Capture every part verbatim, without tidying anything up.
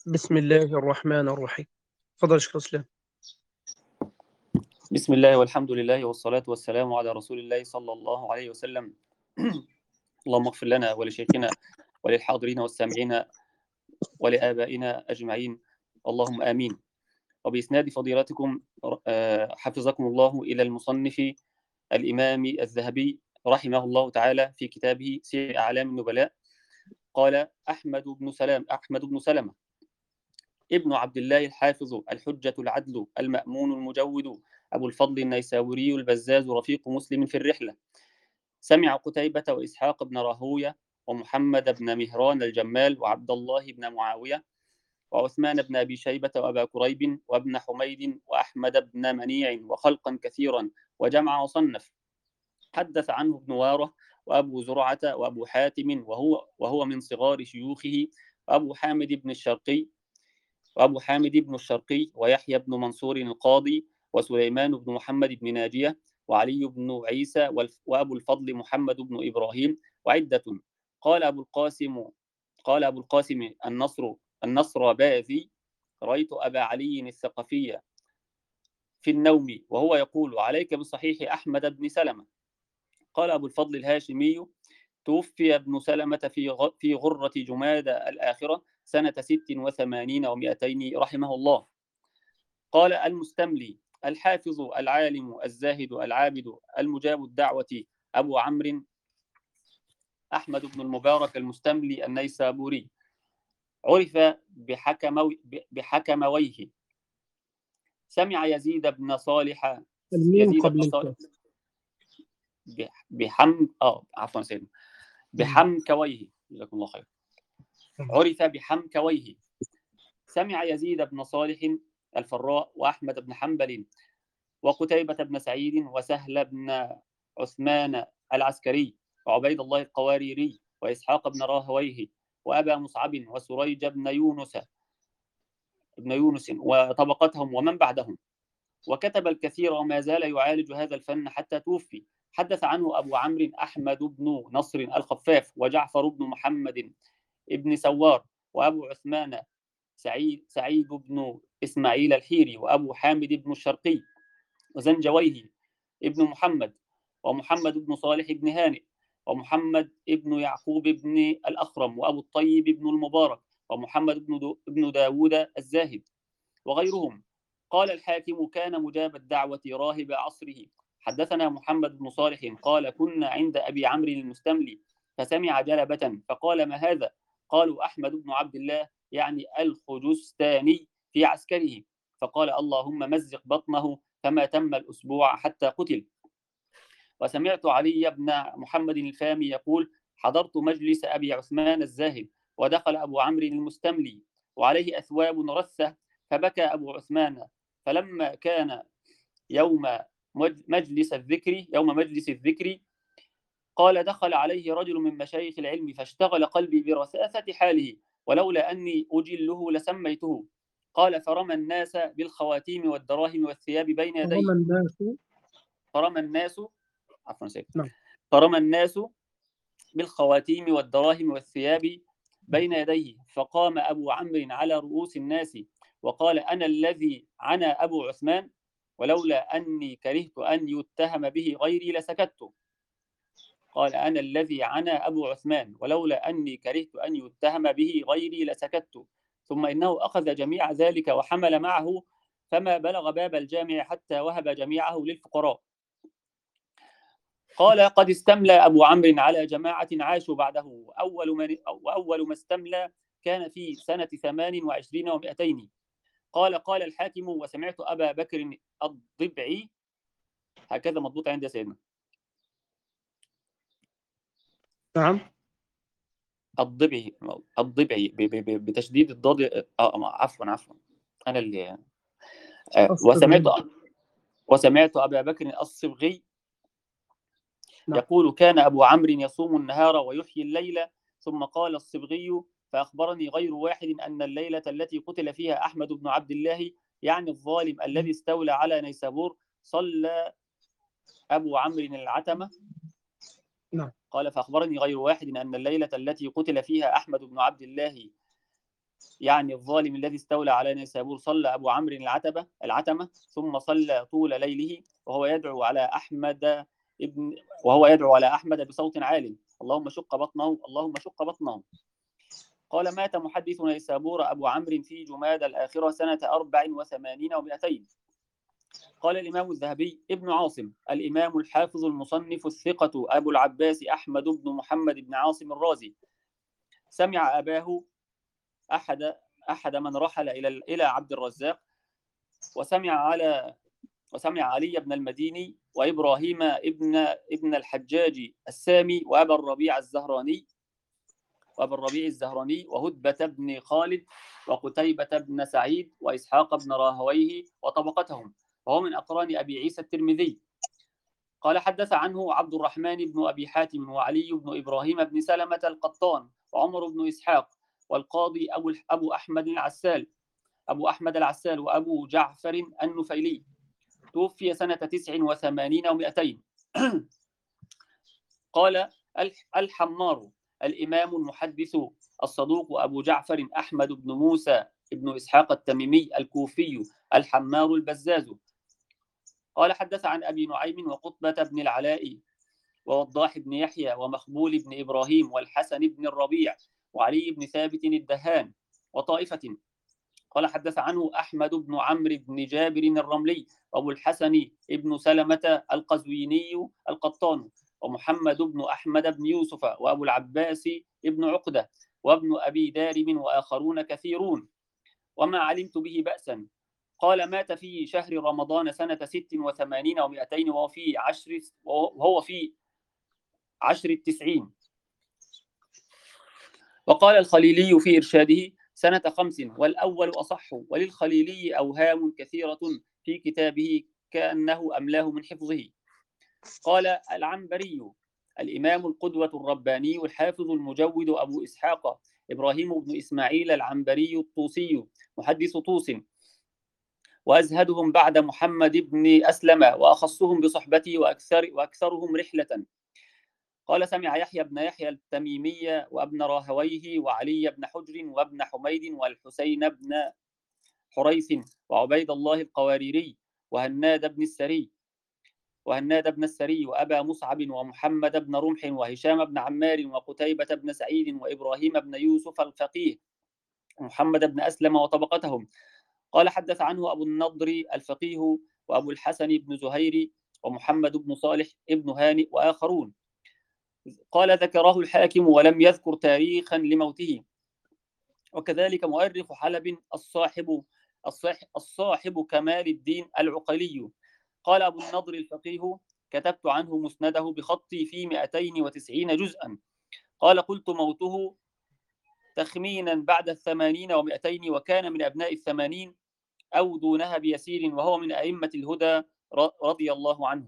بسم الله الرحمن الرحيم. تفضل يا شيخ اسلام. بسم الله والحمد لله والصلاة والسلام على رسول الله صلى الله عليه وسلم. اللهم اغفر لنا ولشيخنا وللحاضرين والسامعين ولآبائنا أجمعين، اللهم آمين. وبإسناد فضيلتكم حفظكم الله إلى المصنف الإمام الذهبي رحمه الله تعالى في كتابه سير أعلام النبلاء. قال أحمد بن سلام أحمد بن سلمة ابن عبد الله الحافظ الحجة العدل المأمون المجود أبو الفضل النيسابوري البزاز رفيق مسلم في الرحلة، سمع قتيبة وإسحاق بن راهوية ومحمد بن مهران الجمال وعبد الله بن معاوية وعثمان بن أبي شيبة وأبا كريب وابن حميد وأحمد بن منيع وخلقا كثيرا وجمع وصنف. حدث عنه ابن واره وأبو زرعة وأبو حاتم وهو, وهو من صغار شيوخه، وأبو حامد بن الشرقي وأبو حامد بن الشرقي ويحيى بن منصور القاضي وسليمان بن محمد بن ناجية وعلي بن عيسى وأبو الفضل محمد بن إبراهيم وعدة. قال أبو القاسم قال أبو القاسم النصر النصر باذي: رأيت أبا علي الثقفي في النوم وهو يقول: عليك بصحيح أحمد بن سلمة. قال أبو الفضل الهاشمي: توفي ابن سلمة في في غرة جمادى الآخرة سنة ست وثمانين ومئتين رحمه الله. قال المستملي: الحافظ العالم الزاهد العابد المجاب الدعوة أبو عمرو أحمد بن المبارك المستملي النيسابوري، عرف بحكموي بحكمويه. سمع يزيد بن صالح الميم قبل الكاف. بحم اه عفوا سيدنا بحمكويه، جزاكم الله خير. عرف بحمكويه. سمع يزيد بن صالح الفراء وأحمد بن حنبل وقتيبة بن سعيد وسهل بن عثمان العسكري وعبيد الله القواريري وإسحاق بن راهويه وأبا مصعب وسريج بن يونس بن يونس وطبقتهم ومن بعدهم، وكتب الكثير وما زال يعالج هذا الفن حتى توفي. حدث عنه أبو عمرو أحمد بن نصر الخفاف وجعفر بن محمد ابن سوار وأبو عثمان سعيد سعيد بن إسماعيل الحيري وأبو حامد بن الشرقي وزنجويه ابن محمد ومحمد بن صالح بن هانئ ومحمد ابن يعقوب بن الأخرم وأبو الطيب بن المبارك ومحمد بن, دو بن داود الزاهد وغيرهم. قال الحاكم: كان مجاب الدعوة راهب عصره. حدثنا محمد بن صالح قال: كنا عند أبي عمرو المستملي فسمع جلبة فقال: ما هذا؟ قالوا: أحمد بن عبد الله يعني الخجستاني في عسكره. فقال: اللهم مزق بطنه، فما تم الأسبوع حتى قتل. وسمعت علي بن محمد الفامي يقول: حضرت مجلس أبي عثمان الزاهد ودخل أبو عمرو المستملي وعليه أثواب رثة فبكى أبو عثمان. فلما كان يوم مجلس الذكر يوم مجلس الذكر قال: دخل عليه رجل من مشايخ العلم فاشتغل قلبي برثاثة حاله، ولولا أني أجله لسميته. قال: فرمى الناس بالخواتيم والدراهم والثياب بين يديه. فرمى الناس فرمى الناس عفوا سيد نعم. فرمى الناس بالخواتيم والدراهم والثياب بين يديه. فقام أبو عمرو على رؤوس الناس وقال: أنا الذي عنا أبو عثمان، ولولا أني كرهت أن يتهم به غيري لسكت. قال: أنا الذي عنا أبو عثمان ولولا أني كرهت أن يتهم به غيري لسكت. ثم إنه أخذ جميع ذلك وحمل معه، فما بلغ باب الجامع حتى وهب جميعه للفقراء. قال: قد استملى أبو عمرو على جماعة عاشوا بعده، أول من وأول ما استملى كان في سنة ثمان وعشرين ومئتين. قال: قال الحاكم: وسمعت أبا بكر الضبعي، هكذا مضبوط عند سيدنا. نعم. الضبعي الضبعي بتشديد الضاد. عفوا عفوا أنا اللي آه. وسمعت وسمعت أبا بكر الصبغي يقول: كان أبو عمرو يصوم النهار ويحيي الليل. ثم قال الصبغي: فأخبرني غير واحد أن الليلة التي قتل فيها أحمد بن عبد الله، يعني الظالم الذي استولى على نيسابور، صلى أبو عمرو العتمة. نعم. قال: فأخبرني غير واحد أن الليلة التي قتل فيها أحمد بن عبد الله يعني الظالم الذي استولى على نيسابور، صلى أبو عمرو العتبة العتمة ثم صلى طول ليله وهو يدعو على أحمد ابن وهو يدعو على أحمد بصوت عال: اللهم شق بطنه، اللهم شق بطنه. قال: مات محدث نيسابور أبو عمرو في جمادى الآخرة سنة أربع وثمانين ومئتين. قال الإمام الذهبي: ابن عاصم الإمام الحافظ المصنف الثقة أبو العباس أحمد بن محمد بن عاصم الرازي سمع أباه أحد أحد من رحل إلى إلى عبد الرزاق، وسمع على وسمع علي بن المديني وإبراهيم ابن ابن الحجاج السامي وأبا الربيع الزهراني وأبا الربيع الزهراني وهدبة بن خالد وقتيبة بن سعيد وإسحاق بن راهويه وطبقتهم، وهو من أقران أبي عيسى الترمذي. قال: حدث عنه عبد الرحمن بن أبي حاتم وعلي بن إبراهيم بن سلمة القطان وعمر بن إسحاق والقاضي أبو أبو أحمد العسال أبو أحمد العسال وأبو جعفر النفيلي، توفي سنة تسع وثمانين ومئتين. قال الحمار الإمام المحدث الصدوق أبو جعفر أحمد بن موسى بن إسحاق التميمي الكوفي الحمار البزاز. قال: حدث عن أبي نعيم وقطبة بن العلاء ووضاح بن يحيى ومخبول بن إبراهيم والحسن بن الربيع وعلي بن ثابت الدهان وطائفة. قال: حدث عنه أحمد بن عمرو بن جابر الرملي وأبو الحسن بن سلمة القزويني القطان ومحمد بن أحمد بن يوسف وأبو العباس بن عقدة وابن أبي دارم وآخرون كثيرون، وما علمت به بأسا. قال: مات في شهر رمضان سنة ست وثمانين ومئتين وهو في عشر وهو في عشر التسعين. وقال الخليلي في إرشاده: سنة خمس، والأول أصح، وللخليلي أوهام كثيرة في كتابه كأنه أملاه من حفظه. قال العنبري الإمام القدوة الرباني الحافظ المجود أبو إسحاق إبراهيم بن إسماعيل العنبري الطوسي محدث طوس، وأزهدهم بعد محمد بن أسلم وأخصهم بصحبته وأكثر وأكثرهم رحلة. قال: سمع يحيى بن يحيى التميمي وابن راهويه وعلي بن حجر وابن حميد والحسين بن حريث وعبيد الله القواريري وهناد بن السري وهناد بن السري وأبا مصعب ومحمد بن رمح وهشام بن عمار وقتيبة بن سعيد وإبراهيم بن يوسف الفقيه ومحمد بن أسلم وطبقتهم. قال: حدث عنه أبو النضر الفقيه وأبو الحسن بن زهير ومحمد بن صالح بن هانئ وآخرون. قال: ذكره الحاكم ولم يذكر تاريخا لموته، وكذلك مؤرخ حلب الصاحب الصاحب كمال الدين العقلي. قال أبو النضر الفقيه: كتبت عنه مسنده بخطي في مئتين وتسعين جزءا. قال: قلت موته تخمينا بعد الثمانين ومئتين، وكان من أبناء الثمانين أو دونها بيسير، وهو من أئمة الهدى رضي الله عنه.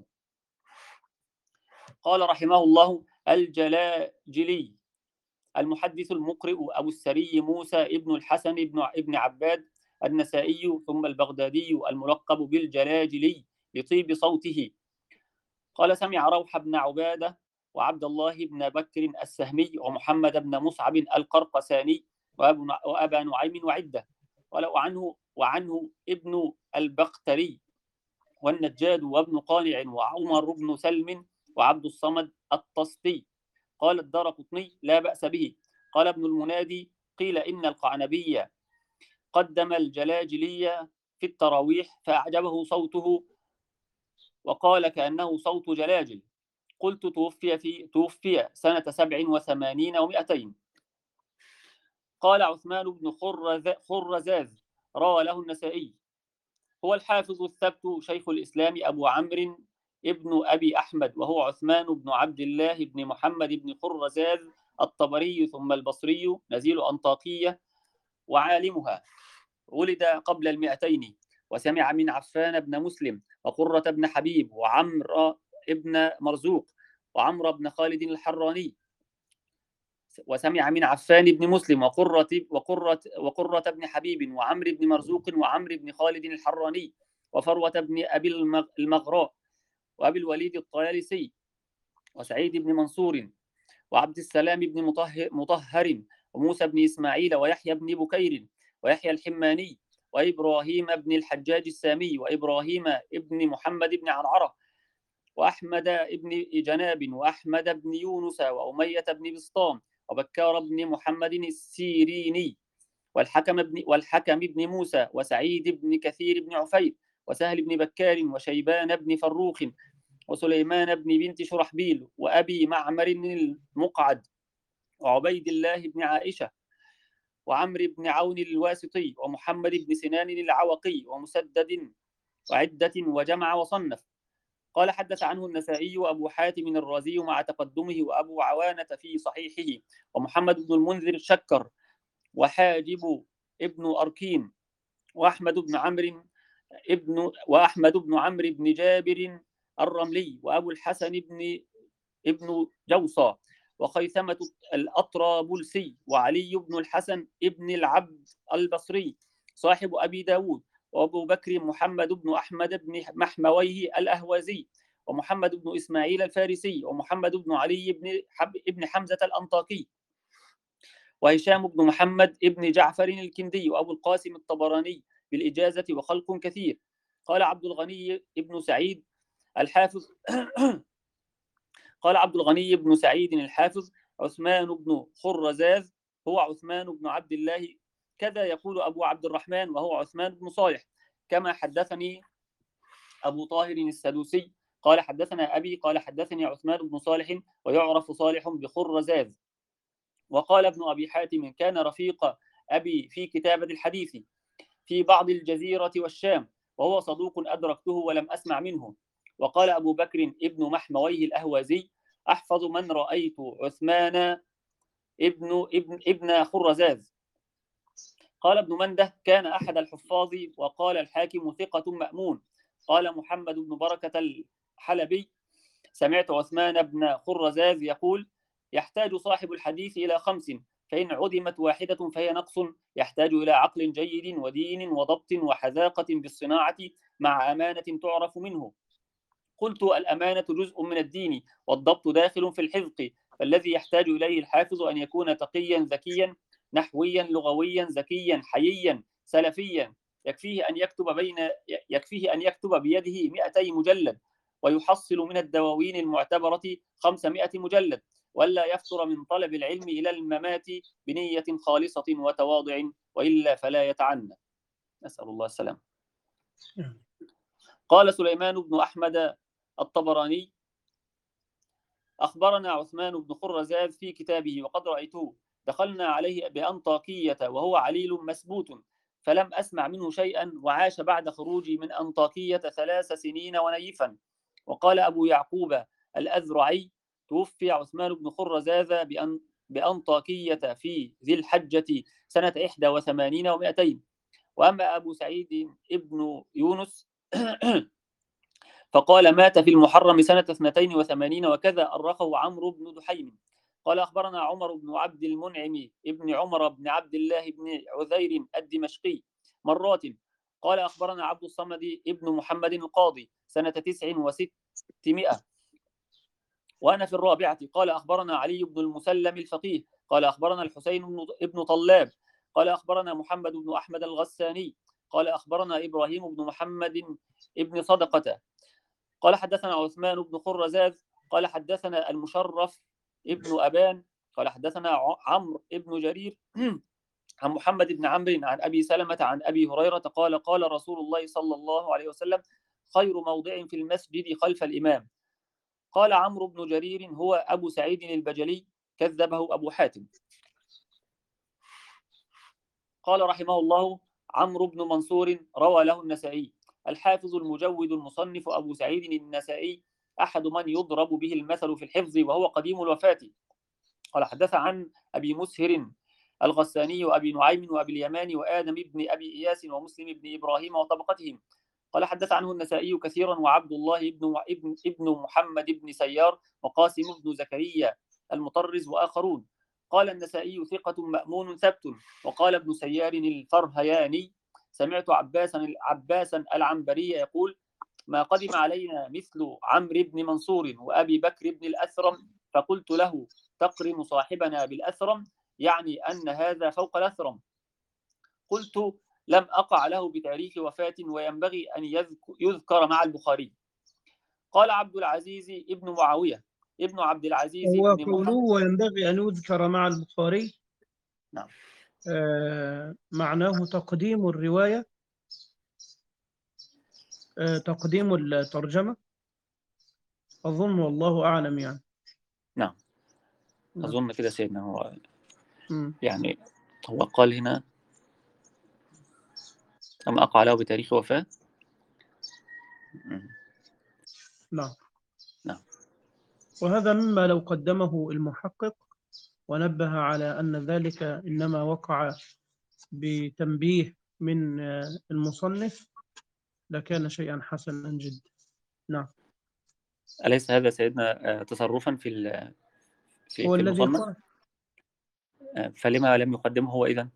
قال رحمه الله الجلاجلي المحدث المقرئ أبو السري موسى ابن الحسن ابن ابن عباد النسائي ثم البغدادي الملقب بالجلاجلي لطيب صوته. قال: سمع روح بن عبادة وعبد الله بن بكر السهمي ومحمد بن مصعب القرقساني وأبا نعيم وعدة. قال: وعنه وعنه ابن البختري والنجاد وابن قانع وعمر بن سلم وعبد الصمد الطستي. قال الدارقطني: لا بأس به. قال ابن المنادي: قيل إن القعنبي قدم الجلاجلي في التراويح فأعجبه صوته وقال كأنه صوت جلاجل. قلت: توفي في توفي سنة سبع وثمانين ومئتين. قال عثمان بن خرزاز روى له النسائي: هو الحافظ الثبت شيخ الإسلام أبو عمرو ابن أبي أحمد، وهو عثمان بن عبد الله بن محمد بن خرزاز الطبري ثم البصري نزيل أنطاكية وعالمها، ولد قبل المئتين، وسمع من عفان بن مسلم وقرة بن حبيب وعمر ابن مرزوق وعمر بن خالد الحراني، وسمع من عفان بن مسلم وقرة وقرة وقرة بن حبيب وعمر بن مرزوق وعمر بن خالد الحراني وفروة بن أبي المغراء وأبي الوليد الطيالسي وسعيد بن منصور وعبد السلام بن مطهر, مطهر وموسى بن إسماعيل ويحيى بن بكير ويحيى الحماني وإبراهيم بن الحجاج السامي وإبراهيم بن محمد بن عرعرة وأحمد بن جناب وأحمد بن يونس وأمية بن بسطام وبكار بن محمد السيريني والحكم بن والحكم بن موسى وسعيد بن كثير بن عفير وسهل بن بكار وشيبان بن فروخ وسليمان بن بنت شرحبيل وأبي معمر المقعد وعبيد الله بن عائشة وعمرو بن عون الواسطي ومحمد بن سنان العوقي ومسدد وعدة وجمع وصنف. قال حدث عنه النسائي وأبو حاتم الرازي مع تقدمه وأبو عوانة في صحيحه ومحمد بن المنذر شكر وحاجب ابن أركين وأحمد بن عمرو ابن وأحمد بن عمرو بن جابر الرملي وأبو الحسن بن ابن جوصى وخيثمة الأطرابلسي وعلي بن الحسن ابن العبد البصري صاحب أبي داود وأبو بكر محمد بن أحمد بن محمويه الأهوازي ومحمد بن إسماعيل الفارسي ومحمد بن علي بن, حب ابن حمزة الأنطاكي وهشام بن محمد ابن جعفر الكندي وأبو القاسم الطبراني بالإجازة وخلق كثير. قال عبد الغني ابن سعيد الحافظ قال عبد الغني بن سعيد الحافظ عثمان بن خرزاز هو عثمان بن عبد الله كذا يقول أبو عبد الرحمن وهو عثمان بن صالح كما حدثني أبو طاهر السدوسي قال حدثنا أبي قال حدثني عثمان بن صالح ويعرف صالح بخرزاز. وقال ابن أبي حاتم كان رفيق أبي في كتابة الحديث في بعض الجزيرة والشام وهو صدوق أدركته ولم أسمع منه. وقال أبو بكر ابن محمويه الأهوازي أحفظ من رأيت عثمان ابن ابن ابن خرزاز. قال ابن منده كان أحد الحفاظ وقال الحاكم ثقة مأمون. قال محمد بن بركة الحلبي سمعت عثمان بن خرزاز يقول يحتاج صاحب الحديث إلى خمس فإن عدمت واحدة فهي نقص يحتاج إلى عقل جيد ودين وضبط وحذاقة بالصناعة مع أمانة تعرف منه. قلت الأمانة جزء من الدين والضبط داخل في الحذق فالذي يحتاج إليه الحافظ أن يكون تقيا ذكيا نحويا لغويا ذكيا حييا سلفيا يكفيه أن يكتب بين يكفيه أن يكتب بيده مئتي مجلد ويحصل من الدواوين المعتبرة خمسمائة مجلد ولا يفتر من طلب العلم إلى الممات بنية خالصة وتواضع وإلا فلا يتعنى. نسأل الله السلام. قال سليمان بن أحمد الطبراني أخبرنا عثمان بن خرزاز في كتابه وقد رأيته دخلنا عليه بأنطاكية وهو عليل مسبوت فلم أسمع منه شيئا وعاش بعد خروجي من أنطاكية ثلاث سنين ونيفا. وقال أبو يعقوب الأذرعي توفي عثمان بن خرزاز بأن بأنطاكية في ذي الحجة سنة إحدى وثمانين ومائتين. وأما أبو سعيد ابن يونس فقال مات في المحرم سنة اثنتين وثمانين وكذا أرخه عمرو بن دحيم. قال أخبرنا عمر بن عبد المنعم ابن عمر بن عبد الله بن عذير الدمشقي مرات قال أخبرنا عبد الصمد ابن محمد القاضي سنة تسع وستمائة وأنا في الرابعة. قال أخبرنا علي بن المسلم الفقيه قال أخبرنا الحسين بن طلاب قال أخبرنا محمد بن أحمد الغساني قال أخبرنا إبراهيم بن محمد ابن صدقة قال حدثنا عثمان بن خرزاز قال حدثنا المشرف ابن أبان قال حدثنا عمرو ابن جرير عن محمد بن عمرو عن أبي سلمة عن أبي هريرة قال قال رسول الله صلى الله عليه وسلم خير موضع في المسجد خلف الإمام. قال عمرو بن جرير هو أبو سعيد البجلي كذبه أبو حاتم. قال رحمه الله عمرو بن منصور روى له النسائي الحافظ المجود المصنف أبو سعيد النسائي أحد من يضرب به المثل في الحفظ وهو قديم الوفاة. قال حدث عن أبي مسهر الغساني وأبي نعيم وأبي اليمان وآدم بن أبي إياس ومسلم بن إبراهيم وطبقتهم. قال حدث عنه النسائي كثيرا وعبد الله بن ابن, ابن محمد بن سيار وقاسم بن زكريا المطرز وآخرون. قال النسائي ثقة مأمون ثبت. وقال ابن سيار الفرهياني سمعت عباسا عباسا العنبري يقول ما قدم علينا مثل عمرو بن منصور وأبي بكر بن الأثرم فقلت له تقرن صاحبنا بالأثرم يعني أن هذا فوق الأثرم. قلت: لم أقع له بتاريخ وفاة وينبغي أن يذكر مع البخاري. قال عبد العزيز ابن معاوية ابن عبد العزيز هو بن قوله محمد. وينبغي أن يذكر مع البخاري نعم. آه معناه تقديم الرواية، آه تقديم الترجمة، أظن والله أعلم يعني. نعم نعم. أظن كده سيدنا. هو م. يعني هو قال هنا لم أقع له بتاريخ وفاة. نعم. نعم. وهذا مما لو قدمه المحقق ونبه على أن ذلك إنما وقع بتنبيه من آه، المصنف لكان شيئا حسنا جدا. نعم. أليس هذا سيدنا تصرفا في ال- في هو في الذي المصنف؟ قال فلما لم يقدمه هو إذن؟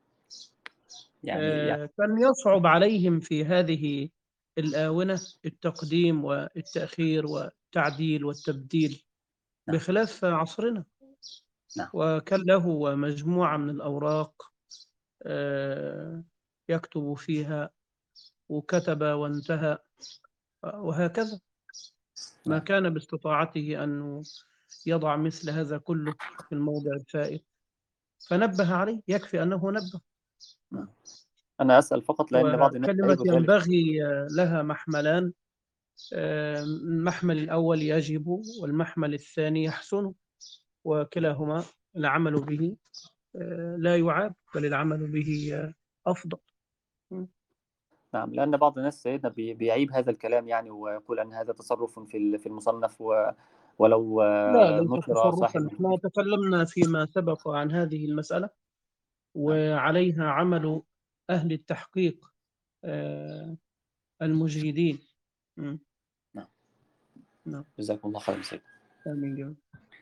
يعني يعني آه، كان يصعب عليهم في هذه الآونة التقديم والتأخير والتعديل والتبديل نعم. بخلاف عصرنا. نعم. وكان له مجموعة من الأوراق آه، يكتب فيها وكتب وانتهى وهكذا. ما نعم. كان باستطاعته أن يضع مثل هذا كله في الموضع الفائت، فنبه عليه، يكفي أنه نبه. نعم. أنا أسأل فقط لأن بعض الناس وكلمة يجد ذلك. ينبغي لها محملان، المحمل الأول يجب والمحمل الثاني يحسن، وكلاهما العمل به لا يعاب بل العمل به أفضل. نعم، لأن بعض الناس سيدنا بي- بيعيب هذا الكلام يعني، ويقول أن هذا تصرف في ال- في المصنف، و- ولو لا، آه، ليس نشر تصرفا، صاحب. احنا تكلمنا فيما سبق عن هذه المسألة نعم. وعليها عمل أهل التحقيق آه، المجيدين. م. نعم. نعم. جزاكم الله خيرا سيدنا. آمين يا رب.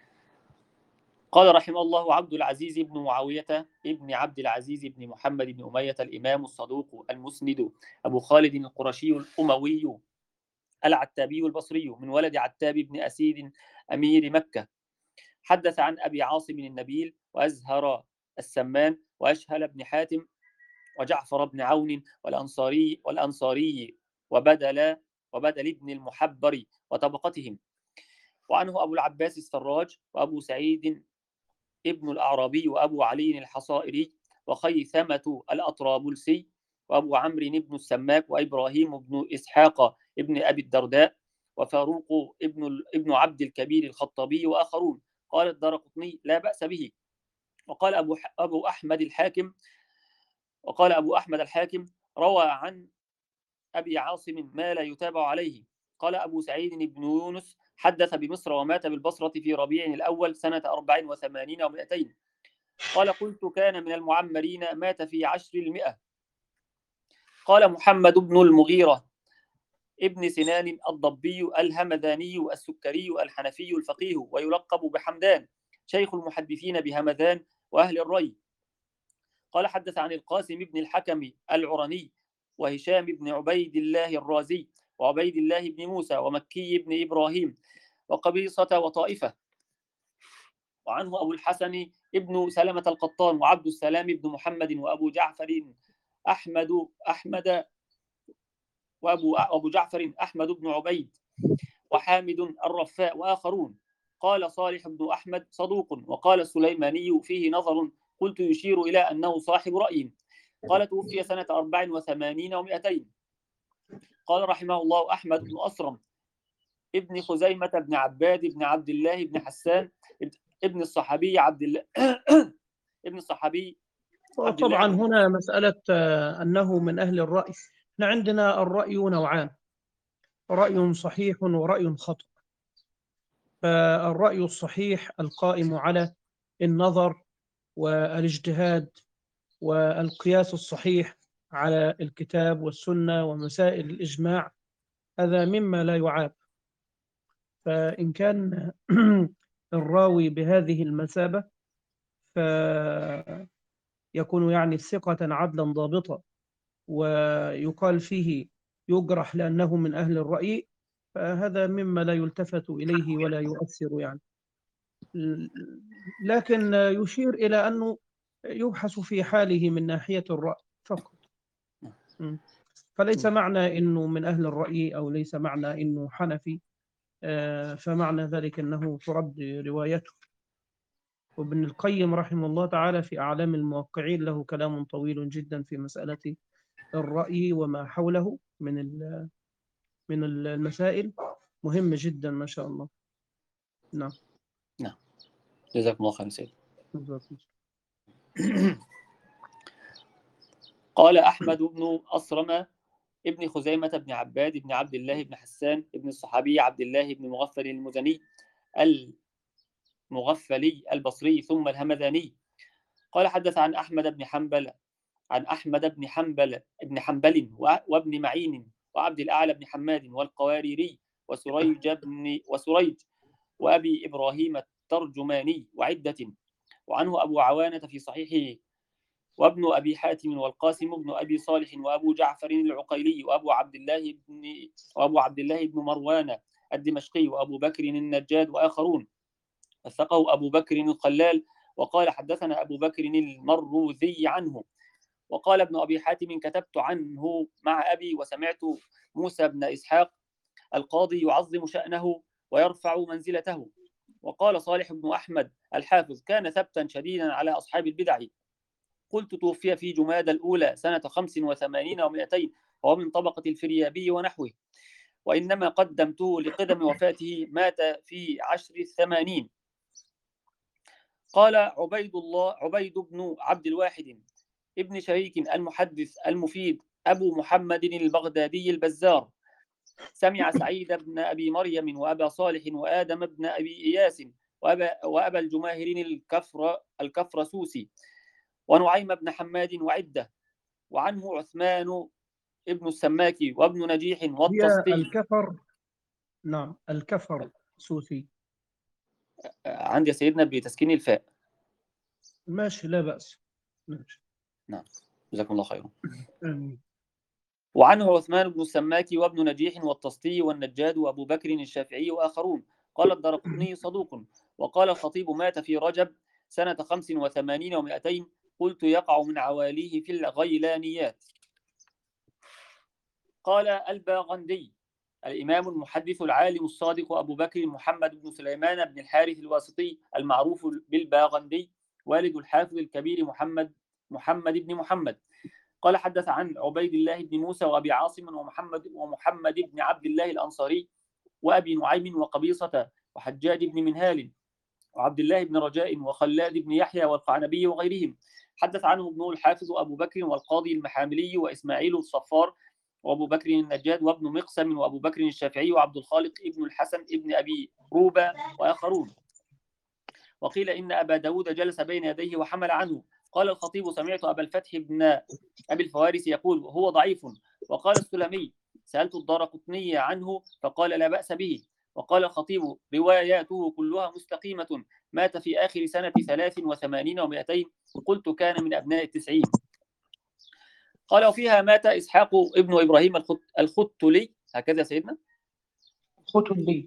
قال رحمه الله: عبد العزيز بن معاوية ابن عبد العزيز بن محمد بن أمية الإمام الصدوق المسند أبو خالد القرشي الأموي العتابي البصري من ولد عتاب بن أسيد أمير مكة، حدث عن أبي عاصم النبيل وأزهر السمان وأشهل بن حاتم وجعفر بن عون والأنصاري والأنصاري وبدل وبدل ابن المحبر وطبقتهم. وعنه أبو العباس السراج وأبو سعيد ابن الأعرابي وأبو علي الحصائري وخيثمة الأطرابلسي وأبو عمرو بن السماك وإبراهيم بن إسحاق ابن أبي الدرداء وفاروق ابن ابن عبد الكبير الخطابي وآخرون. قال الدارقطني: لا بأس به. وقال أبو أبو أحمد الحاكم وقال أبو أحمد الحاكم روى عن أبي عاصم ما لا يتابع عليه. قال أبو سعيد بن يونس: حدث بمصر ومات بالبصرة في ربيع الأول سنة أربع وثمانين ومائتين. قال: قلت: كان من المعمرين، مات في عشر المئة. قال محمد بن المغيرة ابن سنان الضبي الهمذاني السكري الحنفي الفقيه، ويلقب بحمدان، شيخ المحدثين بهمذان وأهل الري. قال: حدث عن القاسم بن الحكم العرني وهشام بن عبيد الله الرازي وعبيد الله بن موسى ومكي بن إبراهيم وقبيصة وطائفة. وعنه أبو الحسن ابن سلمة القطان وعبد السلام بن محمد وأبو جعفر أحمد أحمد وأبو أبو جعفر أحمد بن عبيد وحامد الرفاء وآخرون. قال صالح بن أحمد: صدوق. وقال السليماني: فيه نظر، قلت: يشير إلى أنه صاحب رأي. قال: توفي سنة أربع وثمانين ومائتين. قال رحمه الله: أحمد بن أصرم ابن خزيمة بن عباد بن عبد الله بن حسان ابن الصحابي عبد الله ابن الصحابي عبد الله طبعا بن هنا مسألة آه، أنه من أهل الرأي. احنا عندنا الرأي نوعان: رأي صحيح ورأي خطأ. فالرأي الصحيح القائم على النظر والاجتهاد والقياس الصحيح على الكتاب والسنة ومسائل الإجماع، هذا مما لا يعاب. فإن كان الراوي بهذه المثابة فيكون يعني ثقة عدلا ضابطا، ويقال فيه يجرح لأنه من أهل الرأي، فهذا مما لا يلتفت إليه ولا يؤثر يعني. لكن يشير إلى أنه يبحث في حاله من ناحية الرأي فقط. م. فليس معنى أنه من أهل الرأي أو ليس معنى أنه حنفي آه، فمعنى ذلك أنه ترد روايته. وابن القيم رحمه الله تعالى في أعلام الموقعين له كلام طويل جدا في مسألة الرأي وما حوله من ال- من المسائل، مهم جدا ما شاء الله. نعم. نعم، جزاكم الله خير سيد. بالضبط. قال أحمد بن أصرم ابن خزيمة بن عباد بن عبد الله بن حسان ابن الصحابي عبد الله بن مغفل المزني المغفلي البصري ثم الهمذاني قال حدث عن أحمد بن حنبل عن أحمد بن حنبل بن حنبل وابن معين وعبد الأعلى بن حماد والقواريري وسريج بن وسريج وأبي إبراهيم الترجماني وعدة، وعنه أبو عوانة في صحيحه وابن أبي حاتم والقاسم بن أبي صالح وأبو جعفر العقيلي وأبو عبد الله بن وأبو عبد الله بن مروان الدمشقي وأبو بكر النجاد وآخرون، وثقه أبو بكر الخلال وقال حدثنا أبو بكر المروذي عنه. وقال ابن أبي حاتم كتبت عنه مع أبي وسمعت موسى بن إسحاق القاضي يعظم شأنه ويرفع منزلته. وقال صالح بن أحمد الحافظ كان ثبتا شديدا على أصحاب البدع. قلت توفي في جمادى الأولى سنة خمس وثمانين ومئتين وهو من طبقة الفريابي ونحوه، وإنما قدمته لقدم وفاته مات في عشر الثمانين. قال عبيد الله عبيد بن عبد الواحد ابن شريك المحدث المفيد أبو محمد البغدادي البزار سمع سعيد بن أبي مريم وأبا صالح وآدم بن أبي إياس وأبا, وأبا الجماهرين الكفر الكفرسوسي ونعيم بن حماد وعدة، وعنه عثمان ابن السماكي وابن نجيح والطسطي. الكفر، نعم الكفر سوسي. عندي سيدنا بتسكين الفاء. ماشي لا بأس. ماشي. نعم جزاكم الله خيرا. آمين. وعنه عثمان بن السماكي وابن نجيح والطسطي والنجاد وأبو بكر الشافعي وآخرون. قال الدرقطني صدوق. وقال الخطيب مات في رجب سنة خمس وثمانين ومئتين. قلت يقع من عواليه في الغيلانيات. قال الباغندي الإمام المحدث العالم الصادق أبو بكر محمد بن سليمان بن الحارث الواسطي المعروف بالباغندي والد الحافظ الكبير محمد محمد بن محمد قال حدث عن عبيد الله بن موسى وأبي عاصم ومحمد ومحمد بن عبد الله الأنصاري وأبي نعيم وقبيصة وحجاج بن منهال وعبد الله بن رجاء وخلاد بن يحيى والقعنبي وغيرهم. حدث عنه ابنه الحافظ أبو بكر والقاضي المحاملي وإسماعيل الصفار وأبو بكر النجاد وابن مقسم وأبو بكر الشافعي وعبد الخالق ابن الحسن ابن أبي روبة وآخرون. وقيل إن أبا داود جلس بين يديه وحمل عنه. قال الخطيب سمعت أبا الفتح بن أبي الفوارس يقول هو ضعيف. وقال السلمي سألت الدارقطني عنه فقال لا بأس به. وقال الخطيب رواياته كلها مستقيمة. مات في آخر سنة ثلاث وثمانين ومئتين. قلت كان من أبناء التسعين. قال وفيها مات إسحاق ابن إبراهيم الختلي. هكذا سيدنا الختلي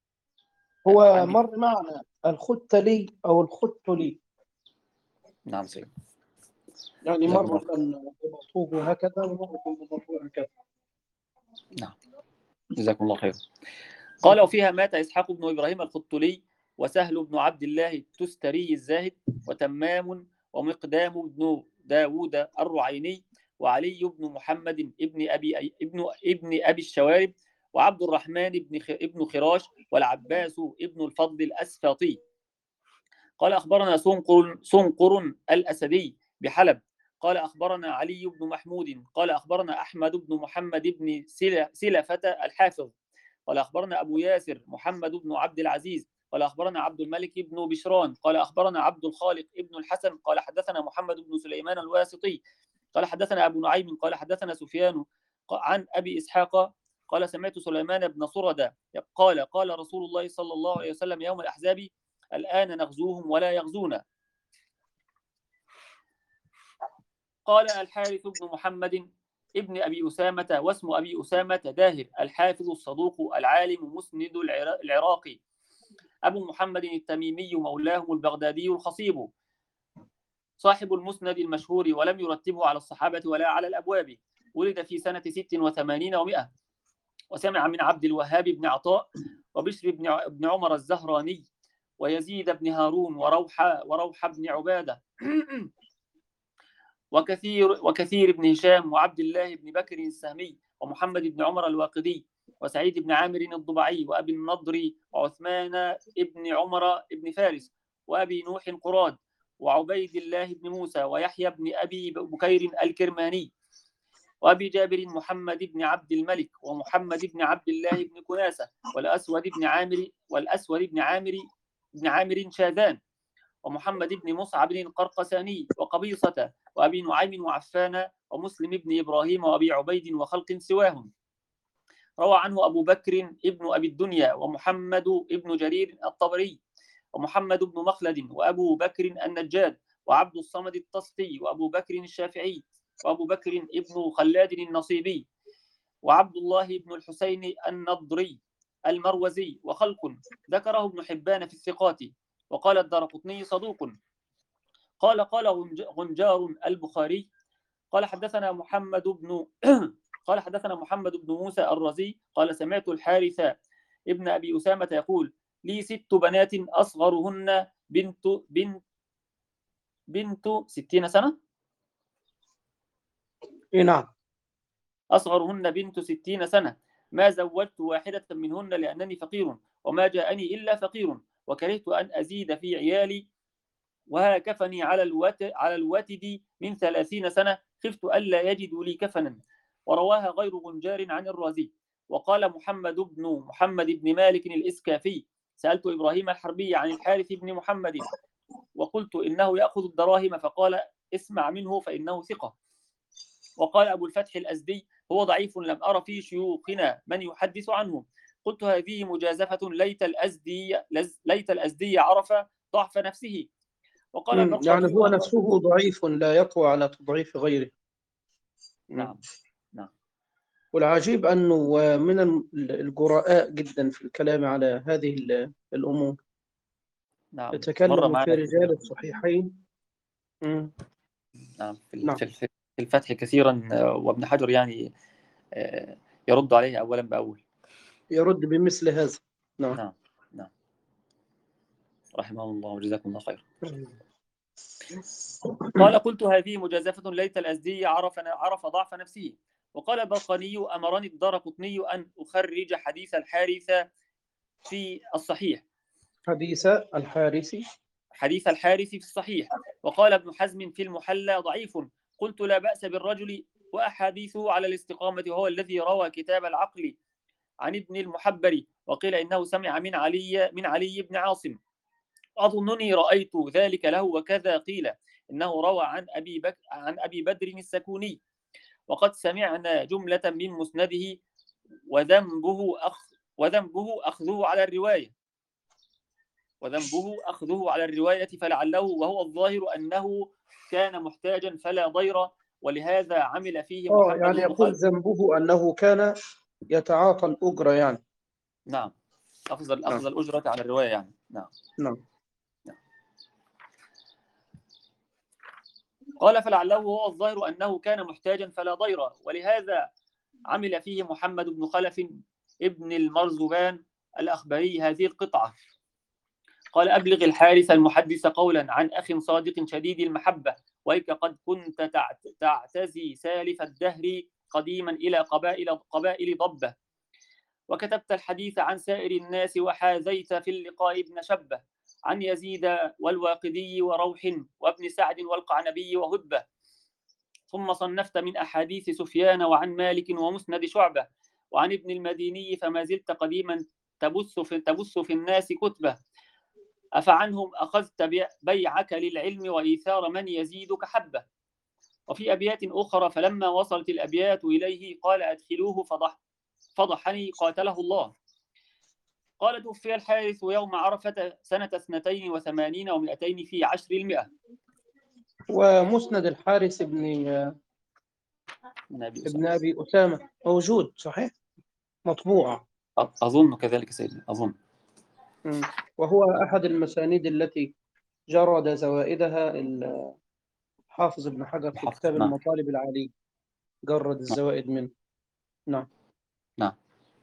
هو مر معنا الختلي أو الختلي. نعم سيدنا، يعني مرة بمطوب هكذا ومرة بمطوب هكذا. نعم جزاكم الله خير. قال وفيها مات إسحاق بن إبراهيم الختلي وسهل بن عبد الله التستري الزاهد وتمام ومقدام بن داود الرعيني وعلي بن محمد ابن أبي ابن ابن أبي الشوارب وعبد الرحمن بن ابن خراش والعباس ابن الفضل الأسفاطي. قال أخبرنا سنقر سنقر الأسدي بحلب قال أخبرنا علي بن محمود قال أخبرنا أحمد بن محمد بن سلفة الحافظ قال أخبرنا أبو ياسر محمد بن عبد العزيز قال أخبرنا عبد الملك بن بشران قال أخبرنا عبد الخالق ابن الحسن قال حدثنا محمد بن سليمان الواسطي قال حدثنا أبو نعيم قال حدثنا سفيان عن أبي إسحاق قال سمعت سليمان بن صردة قال قال رسول الله صلى الله عليه وسلم يوم الأحزاب الآن نغزوهم ولا يغزونا. قال الحارث بن محمد ابن أبي أسامة واسم أبي أسامة داهر الحافظ الصدوق العالم مسند العراقي أبو محمد التميمي مولاهم البغدادي الخصيب، صاحب المسند المشهور ولم يرتبه على الصحابة ولا على الأبواب، ولد في سنة ست وثمانين ومئة، وسمع من عبد الوهاب بن عطاء وبشر بن عمر الزهراني ويزيد بن هارون وروح وروح بن عبادة وكثير وكثير بن هشام وعبد الله بن بكر السهمي ومحمد بن عمر الواقدي وسعيد بن عامر الضبعي وأبي النضر وعثمان بن عمر بن فارس وأبي نوح قراد وعبيد الله بن موسى ويحيى بن أبي بكير الكرماني وأبي جابر محمد بن عبد الملك ومحمد بن عبد الله بن كناسة والأسود بن عامر والأسود بن عامر بن عامر شاذان ومحمد بن مصعب القرقساني وقبيصة وأبي نعيم وعفان ومسلم بن إبراهيم وأبي عبيد وخلق سواهم. روى عنه أبو بكر ابن أبي الدنيا ومحمد ابن جرير الطبري ومحمد بن مخلد وأبو بكر النجاد وعبد الصمد الطستي وأبو بكر الشافعي وأبو بكر ابن خلاد النصيبي وعبد الله بن الحسين النضري المروزي وخلق، ذكره ابن حبان في الثقات. وقال الدارقطني صدوق. قال قال غنجار البخاري قال حدثنا محمد بن قال حدثنا محمد بن موسى الرزي قال سمعت الحارث ابن أبي أسامة يقول لي ست بنات أصغرهن بنت بنت بنت ستين سنة. نعم. أصغرهن بنت ستين سنة، ما زوجت واحدة منهن لأنني فقير وما جاءني إلا فقير، وكرهت أن أزيد في عيالي وهكفني على الوت على الوتد من ثلاثين سنة، خفت ألا يجدوا لي كفنا. ورواها غير غنجار عن الرازي. وقال محمد بن محمد بن مالك الإسكافي سألت إبراهيم الحربي عن الحارث بن محمد وقلت إنه يأخذ الدراهم، فقال اسمع منه فإنه ثقة. وقال أبو الفتح الأزدي هو ضعيف لم أرى في شيوخنا من يحدث عنه. قلت هذه مجازفة ليت الأزدي ليت الأزدي عرف ضعف نفسه. وقال يعني هو نفسه ضعيف لا يقوى على تضعيف غيره. نعم نعم. والعجيب أنه من الجراء جدا في الكلام على هذه الأمور. نعم. يتكلم في رجال الصحيحين. نعم. في نعم. في الفتح كثيرا، وابن حجر يعني يرد عليه أولا بأول. يرد بمثل هذا. نعم نعم نعم. رحمه الله وجزاكم الله خير. قال قلت هذه مجازفة ليت الأزدي عرف عرف ضعف نفسه. وقال البرقاني أمرني الدارقطني أن أخرج حديث الحارث في الصحيح. حديث الحارث حديث الحارث في الصحيح. وقال ابن حزم في المحلى ضعيف. قلت لا بأس بالرجل وأحاديثه على الاستقامة، وهو الذي روى كتاب العقل عن ابن المحبري، وقيل إنه سمع من علي من علي بن عاصم، أظنني رأيت ذلك له، وكذا قيل إنه روى عن أبي بك عن أبي بدر السكوني. وقد سمعنا جملة من مسنده وذنبه أخ وذنبه أخذه على الرواية وذنبه أخذه على الرواية فلعله وهو الظاهر أنه كان محتاجا فلا ضير، ولهذا عمل فيه محمد. يعني يقول ذنبه أنه كان يتعاطى الأجرة يعني. نعم. أخذ أخذ الأجرة على الرواية يعني. نعم نعم. قال فلعله هو الظاهر أنه كان محتاجا فلا ضير، ولهذا عمل فيه محمد بن خلف ابن المرزبان الأخبري هذه القطعة. قال أبلغ الحارث المحدث قولا عن أخ صادق شديد المحبة، ويك قد كنت تعتزي سالف الدهر قديما إلى قبائل, قبائل ضبة، وكتبت الحديث عن سائر الناس، وحاذيت في اللقاء ابن شبة عن يزيد والواقدي وروح وابن سعد والقعنبي وهدبة، ثم صنفت من أحاديث سفيان وعن مالك ومسند شعبة وعن ابن المديني، فما زلت قديما تبث في, تبث في الناس كتبة، أفعنهم أخذت بيعك للعلم وإيثار من يزيدك حبة. وفي أبيات أخرى فلما وصلت الأبيات إليه قال أدخلوه فضح فضحني قاتله الله. قال توفي الحارث يوم عرفة سنة اثنتين وثمانين ومئتين في عشر المئة. ومسند الحارث ابن ابن أبي أسامة موجود صحيح؟ مطبوعة أظن كذلك سيدنا، أظن مم. وهو أحد المسانيد التي جرد زوائدها الحافظ ابن حجر في الحافظ. كتاب نعم. المطالب العالية، جرد الزوائد منه. نعم. نعم.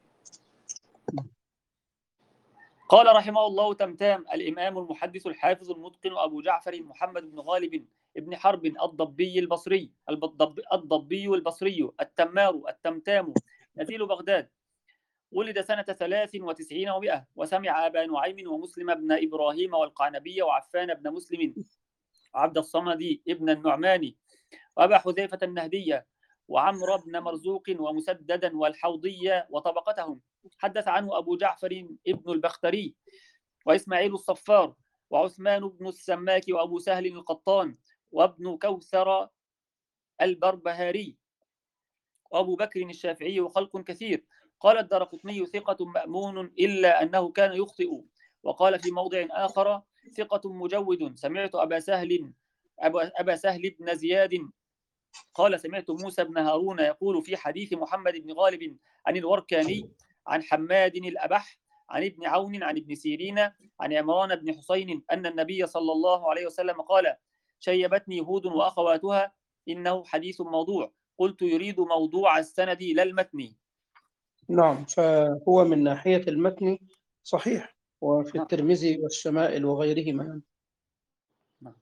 قال رحمه الله تمتام الإمام المحدث الحافظ المتقن أبو جعفر محمد بن غالب ابن حرب الضبي البصري الضب- الضبي البصري التمار التمتام نزيل بغداد، ولد سنة ثلاث وتسعين ومئة، وسمع أبا نعيم ومسلم بن إبراهيم والقعنبي وعفان بن مسلم عبد الصمد ابن النعماني وأبا حذيفة النهدية وعمرو بن مرزوق ومسددا والحوضية وطبقتهم. حدث عنه أبو جعفر ابن البختري وإسماعيل الصفار وعثمان بن السماك وأبو سهل القطان وابن كوثر البربهاري وأبو بكر الشافعي وخلق كثير. قال الدارقطني ثقة مأمون إلا أنه كان يخطئ. وقال في موضع آخر ثقة مجود. سمعت أبا سهل أبا سهل بن زياد قال سمعت موسى بن هارون يقول في حديث محمد بن غالب عن الوركاني عن حماد الأبح عن ابن عون عن ابن سيرين عن عمران بن حسين أن النبي صلى الله عليه وسلم قال شيبتني هود وأخواتها إنه حديث موضوع. قلت يريد موضوع السند لا المتن. نعم، فهو من ناحية المتن صحيح، وفي نعم. الترمذي والشمائل وغيرهما. نعم.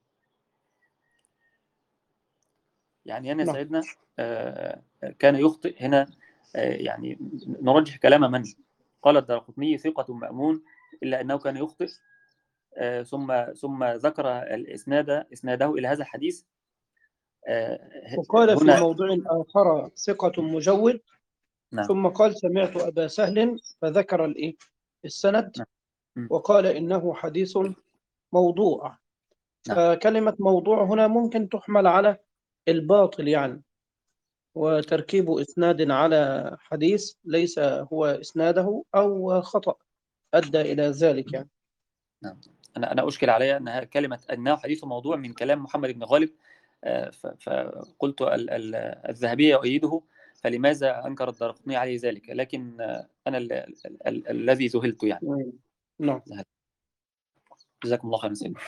يعني هنا نعم. سيدنا آه، كان يخطئ هنا. آه، يعني نرجح كلام من قال الدارقطني ثقة مأمون إلا أنه كان يخطئ. آه، ثم ثم ذكر الإسناد إسناده إلى هذا الحديث. آه، وقال في هنا. موضوع آخر ثقة مجود، نعم. ثم قال سمعت أبا سهل فذكر الإيه؟ السند، نعم. م. وقال إنه حديث موضوع. نعم. فكلمة موضوع هنا ممكن تحمل على الباطل يعني، وتركيب إسناد على حديث ليس هو إسناده، أو خطأ أدى إلى ذلك يعني. نعم. أنا أنا أشكل علي أنها كلمة أنه حديث موضوع من كلام محمد بن غالب. آه، ف- فقلت ال- ال- الذهبي يؤيده، فلماذا أنكر الدارقطني عليه ذلك؟ لكن آه، أنا ال- ال- ال- الذي ذهلت يعني. مم. نعم. جزاكم الله خيرا سيدنا.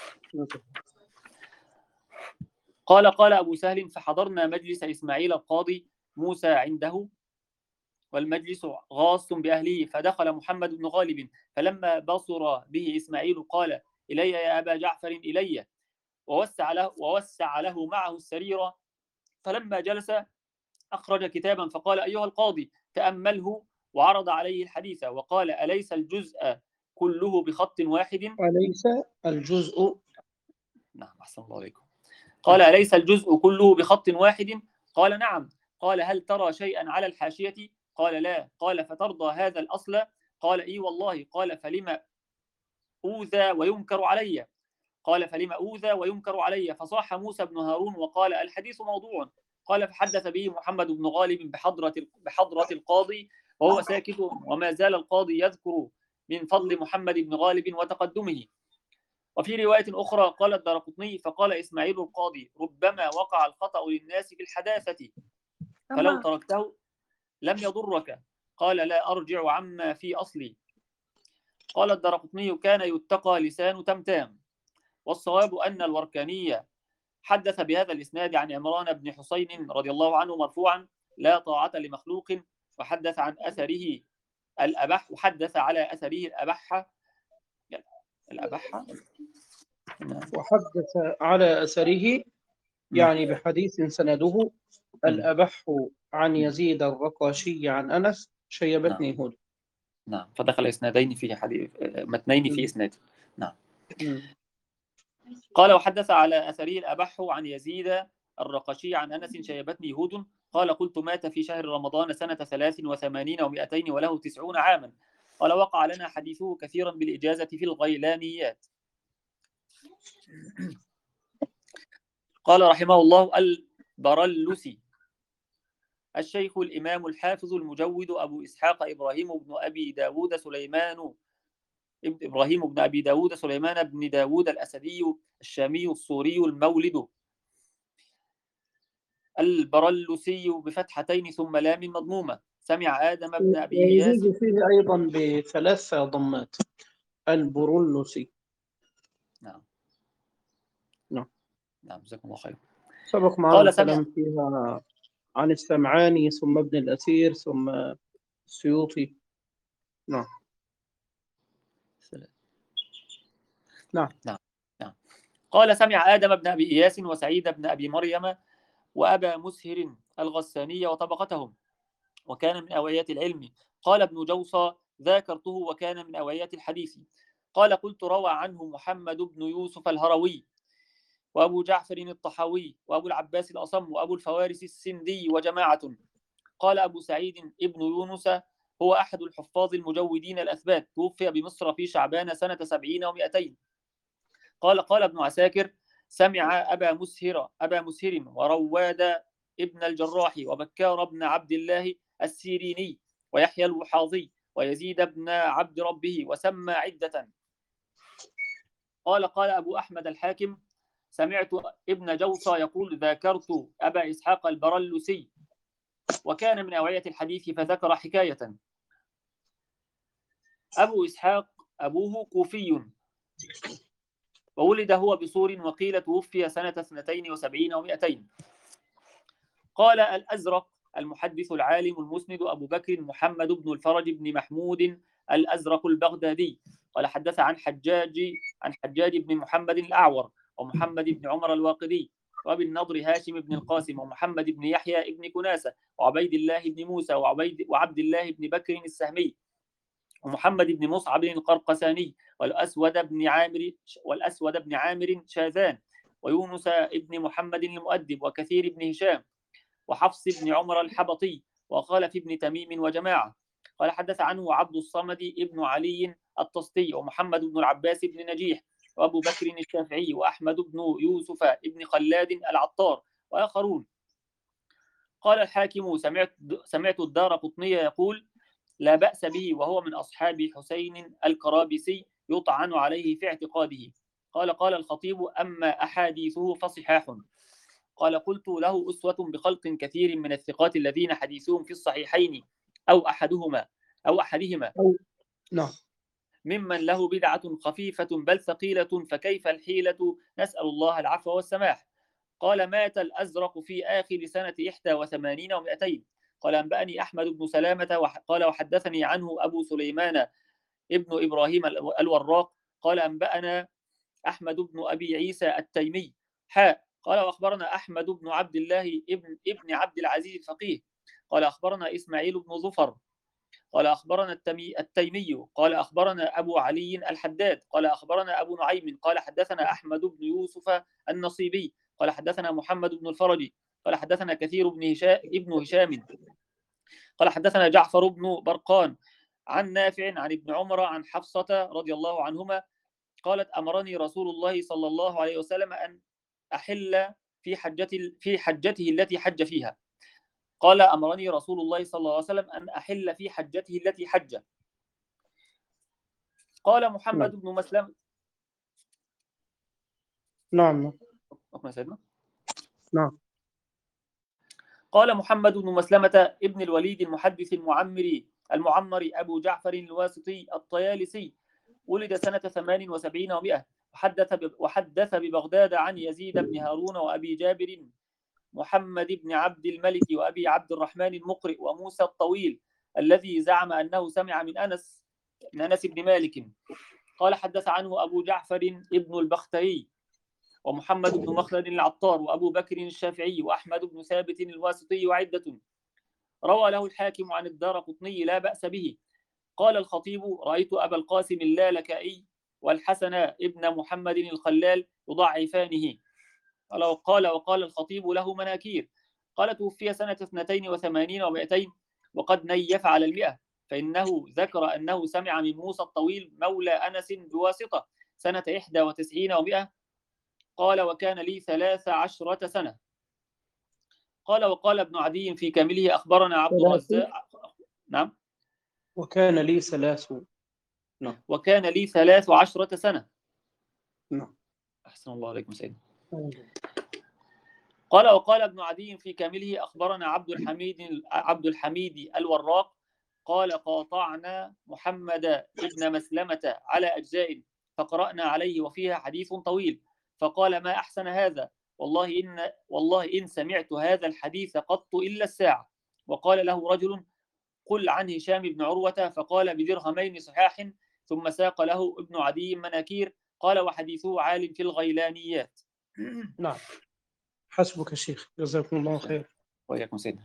قال قال أبو سهل فحضرنا مجلس إسماعيل القاضي موسى عنده والمجلس غاص بأهله، فدخل محمد بن غالب فلما بصر به إسماعيل قال إلي يا أبا جعفر إلي، ووسع له, ووسع له معه السرير. فلما جلس أخرج كتابا فقال أيها القاضي تأمله، وعرض عليه الحديث وقال أليس الجزء كله بخط واحد؟ أليس الجزء. نعم أحسن الله عليكم. قال أليس الجزء كله بخط واحد؟ قال نعم. قال هل ترى شيئا على الحاشية؟ قال لا. قال فترضى هذا الأصل؟ قال إي والله. قال فلما أوذى وينكر علي؟ قال فلما أوذى وينكر علي؟ فصاح موسى بن هارون وقال الحديث موضوع. قال فحدث به محمد بن غالب بحضرة بحضرة القاضي وهو ساكت، وما زال القاضي يذكر من فضل محمد بن غالب وتقدمه. وفي رواية أخرى قال الدارقطني فقال إسماعيل القاضي ربما وقع الخطأ للناس بالحداثة فلو تركته لم يضرك. قال لا أرجع عما في أصلي. قال الدارقطني كان يتقى لسان تمتام. والصواب أن الوركاني حدث بهذا الإسناد عن عمران بن حسين رضي الله عنه مرفوعا لا طاعة لمخلوق، وحدث عن أثره الأبح وحدث على أثره الأبح الأبح وحدث على أثره يعني بحديث سنده الأبح عن يزيد الرقاشي عن أنس شيبتني هود. نعم. فدخل إسنادين في حديث متنين في إسناد. نعم. قال وحدث على أثره الأبح عن يزيد الرقاشي عن أنس شيبتني هود. قال قلت مات في شهر رمضان سنة ثلاث وثمانين ومئتين وله تسعون عاما. قال وقع لنا حديثه كثيرا بالإجازة في الغيلانيات. قال رحمه الله البرلسي الشيخ الإمام الحافظ المجود أبو إسحاق إبراهيم بن أبي داود سليمان إبراهيم بن أبي داود سليمان بن داود الأسدي الشامي الصوري المولد البرلسي بفتحتين ثم لام مضمومة. سمع آدم بن أبي إياس. ويجوز فيه أيضا بثلاث ضمات، البرولوسي. نعم نعم نعم جزاكم الله خير. سبق معنا قال سمع الكلام فيها عن السمعاني ثم ابن الأثير ثم السيوطي. نعم نعم نعم نعم قال سمع آدم بن أبي إياس وسعيد بن أبي مريم وأبا مسهر الغساني وطبقتهم، وكان من أوعية العلم. قال ابن جوصى ذاكرته وكان من أوعية الحديث. قال قلت روى عنه محمد بن يوسف الهروي وأبو جعفر الطحاوي وأبو العباس الأصم وأبو الفوارس السندي وجماعة. قال أبو سعيد ابن يونس هو أحد الحفاظ المجودين الأثبات، توفي بمصر في شعبان سنة سبعين ومئتين. قال قال ابن عساكر سمع أبا مسهر أبا مسهر ورواد ابن الجراح وبكار بن عبد الله السيريني ويحيى الوحاظي ويزيد بن عبد ربه وسمى عدة. قال قال أبو أحمد الحاكم سمعت ابن جوصى يقول ذاكرت أبا إسحاق البرلسي وكان من أوعية الحديث فذكر حكاية. أبو إسحاق أبوه كوفي وولد هو بصور وقيل توفي سنة اثنتين وسبعين ومئتين. قال الأزرق المحدث العالم المسند أبو بكر محمد بن الفرج بن محمود الأزرق البغدادي قال حدث عن حجاج عن حجاج بن محمد الأعور ومحمد بن عمر الواقدي وابي النضر هاشم بن القاسم ومحمد بن يحيى بن كناسة وعبيد الله بن موسى وعبيد وعبد الله بن بكر السهمي ومحمد بن مصعب القرقساني والأسود بن عامر والأسود بن عامر شاذان ويونس بن محمد المؤدب وكثير بن هشام وحفص بن عمر الحبطي وخالف بن تميم وجماعة. قال حدث عنه عبد الصمد ابن علي الطستي ومحمد بن العباس بن نجيح وأبو بكر الشافعي وأحمد بن يوسف ابن خلاد العطار وآخرون. قال الحاكم سمعت سمعت الدارقطني يقول لا بأس به وهو من أصحاب حسين الكرابسي يطعن عليه في اعتقاده. قال قال الخطيب أما أحاديثه فصحاح. قال قلت له أسوة بخلق كثير من الثقات الذين حديثهم في الصحيحين أو أحدهما أو أحدهما نعم ممن له بدعة خفيفة بل ثقيلة فكيف الحيلة نسأل الله العفو والسماح. قال مات الأزرق في آخر سنة إحدى وثمانين ومئتين. قال أنبأني أحمد بن سلامة قال وحدثني عنه أبو سليمان ابن إبراهيم الوراق قال أنبأنا أحمد بن أبي عيسى التيمي حاء قال وأخبرنا أحمد بن عبد الله ابن ابن عبد العزيز الفقيه قال أخبرنا إسماعيل بن ظفر قال أخبرنا التمي التيمي قال أخبرنا أبو علي الحداد قال أخبرنا أبو نعيم قال حدثنا أحمد بن يوسف النصيبي قال حدثنا محمد بن الفرج قال حدثنا كثير بن هشام ابن هشام قال حدثنا جعفر بن برقان عن نافع عن ابن عمر عن حفصة رضي الله عنهما قالت أمرني رسول الله صلى الله عليه وسلم أن أحل في حجته في حجته التي حج فيها. قال أمرني رسول الله صلى الله عليه وسلم أن أحل في حجته التي حج. قال محمد نعم. بن مسلم نعم نعم قال محمد بن مسلمة ابن الوليد المحدث المعمري المعمر أبو جعفر الواسطي الطيالسي ولد سنة ثمان وسبعين ومئة وحدث وحدث ببغداد عن يزيد بن هارون وأبي جابر محمد بن عبد الملك وأبي عبد الرحمن المقرئ وموسى الطويل الذي زعم أنه سمع من أنس من أنس بن مالك. قال حدث عنه أبو جعفر ابن البختري ومحمد بن مخلد العطار وأبو بكر الشافعي وأحمد بن ثابت الواسطي وعدة. روى له الحاكم عن الدارقطني لا بأس به. قال الخطيب رأيت أبا القاسم اللالكائي والحسن ابن محمد الخلال يضعفانه. قال وقال الخطيب له مناكير. قال توفي سنة اثنتين وثمانين ومئتين وقد نيف على المئة فإنه ذكر أنه سمع من موسى الطويل مولى أنس بواسطة سنة إحدى وتسعين ومئة. قال وكان لي ثلاث عشرة سنة. قال وقال ابن عدي في كامله أخبرنا عبد الرزاق نعم وكان لي ثلاث نعم وكان لي ثلاث عشرة سنة. نعم أحسن الله عليكم سيدنا. قال وقال ابن عدي في كامله أخبرنا عبد الحميد عبد الحميد الوراق قال قاطعنا محمد ابن مسلمة على أجزاء فقرأنا عليه وفيها حديث طويل، فقال ما أحسن هذا، والله إن, والله إن سمعت هذا الحديث قط إلا الساعة. وقال له رجل قل عن هشام بن عروة، فقال بدرهمين صحاح، ثم ساق له ابن عدي مناكير، قال وحديثه عال في الغيلانيات. نعم، حسبك شيخ، جزاكم الله خير. وإياكم سيدنا.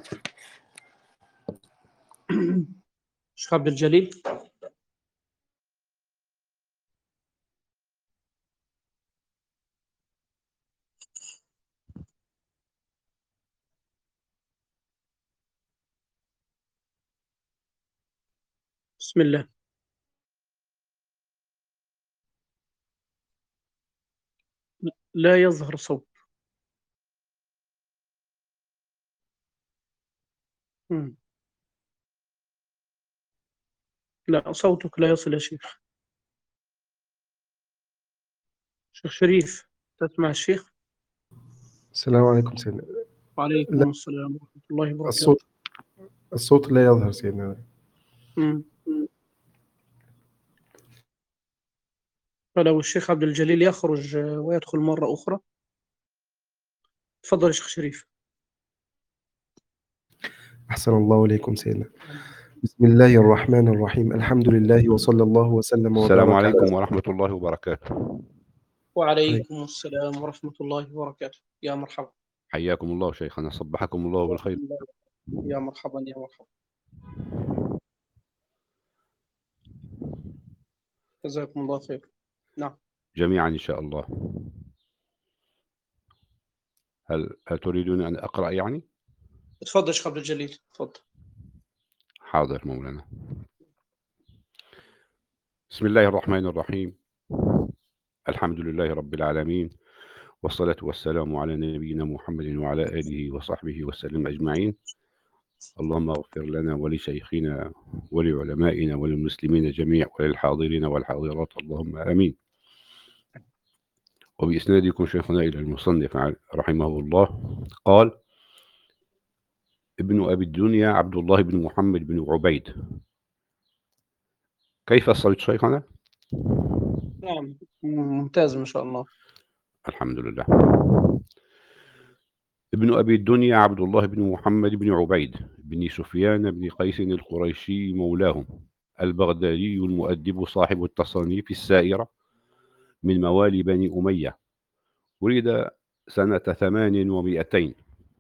شيخ عبد الجليل. بسم الله. لا يظهر صوت. مم. لا، صوتك لا يصل يا شيخ. شيخ شريف، تسمع الشيخ؟ السلام عليكم سيدنا. وعليكم لا، السلام ورحمة الله وبركاته. الصوت الصوت لا يظهر سيدنا. مم. فلو الشيخ عبد الجليل يخرج ويدخل مرة أخرى. تفضل يا شيخ شريف. أحسن الله إليكم سيدنا. بسم الله الرحمن الرحيم، الحمد لله وصلى الله وسلم وبارك. السلام عليكم ورحمة الله وبركاته. وعليكم السلام ورحمة الله وبركاته. يا مرحبا. حياكم الله شيخنا، صبحكم الله بالخير. يا مرحبا يا مرحبا. جزاكم الله خير. نعم، جميعا إن شاء الله. هل, هل تريدون أن أقرأ يعني؟ تفضل يا شيخ عبد الجليل، تفضل. حاضر مولانا. بسم الله الرحمن الرحيم، الحمد لله رب العالمين، والصلاة والسلام على نبينا محمد وعلى آله وصحبه وسلم أجمعين. اللهم اغفر لنا ولشيخنا ولعلمائنا وللمسلمين جميعا وللحاضرين والحاضرات، اللهم آمين. وبإسنادكم شيخنا إلى المصنف رحمه الله قال: ابن أبي الدنيا عبد الله بن محمد بن عبيد. كيف الصوت شيخنا؟ نعم، ممتاز ما شاء الله. الحمد لله. ابن أبي الدنيا عبد الله بن محمد بن عبيد بن سفيان بن قيس القريشي مولاهم، البغدادي المؤدب صاحب التصانيف السائرة من موالي بني أمية، ولد سنة ثمان ومئتين،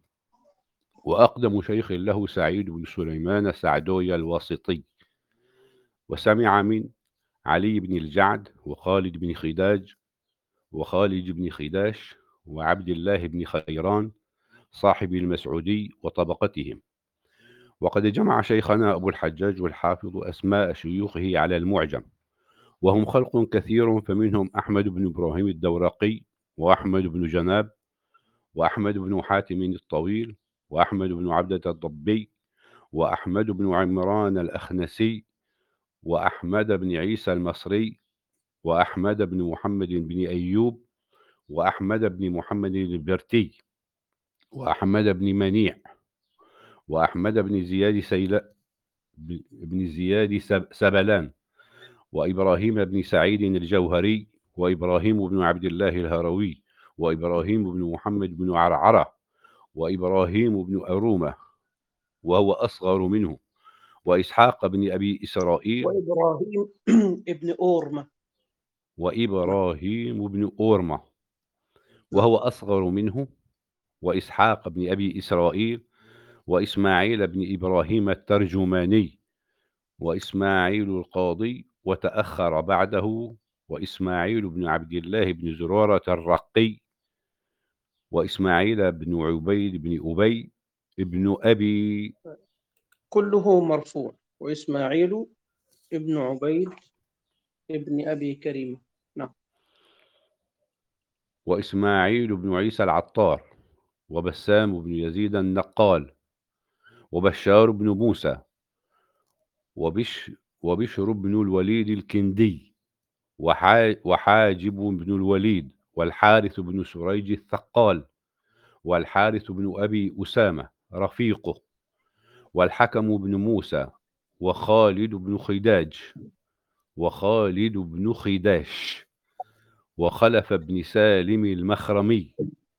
وأقدم شيخ له سعيد بن سليمان سعدوي الواسطي، وسمع من علي بن الجعد وخالد بن خداج وخالد بن خداش وعبد الله بن خيران صاحب المسعودي وطبقتهم. وقد جمع شيخنا أبو الحجاج والحافظ أسماء شيوخه على المعجم، وهم خلق كثير، فمنهم أحمد بن إبراهيم الدورقي وأحمد بن جناب وأحمد بن حاتم الطويل وأحمد بن عبدة الضبي وأحمد بن عمران الأخنسي وأحمد بن عيسى المصري وأحمد بن محمد بن أيوب وأحمد بن محمد البرتي وأحمد بن منيع وأحمد بن زياد سيلا بن زياد سبلان وإبراهيم بن سعيد الجوهري وإبراهيم بن عبد الله الهروي وإبراهيم بن محمد بن عرعرة وإبراهيم بن أرومة وهو أصغر منه، وإسحاق بن أبي إسرائيل وإبراهيم ابن أورمة وإبراهيم بن أورمة وهو أصغر منه، وإسحاق بن أبي إسرائيل وإسماعيل بن إبراهيم الترجماني وإسماعيل القاضي وتأخر بعده، وإسماعيل بن عبد الله بن زرارة الرقي وإسماعيل بن عبيد بن أبي ابن أبي، كله مرفوع، وإسماعيل ابن عبيد ابن أبي كريمة. نعم. وإسماعيل بن عيسى العطار وبسام بن يزيد النقال وبشار بن موسى وبش وبشر بن الوليد الكندي وحاجب بن الوليد والحارث بن سريج الثقال والحارث بن أبي أسامة رفيقه والحكم بن موسى وخالد بن خداج وخالد بن خداش وخلف بن سالم المخرمي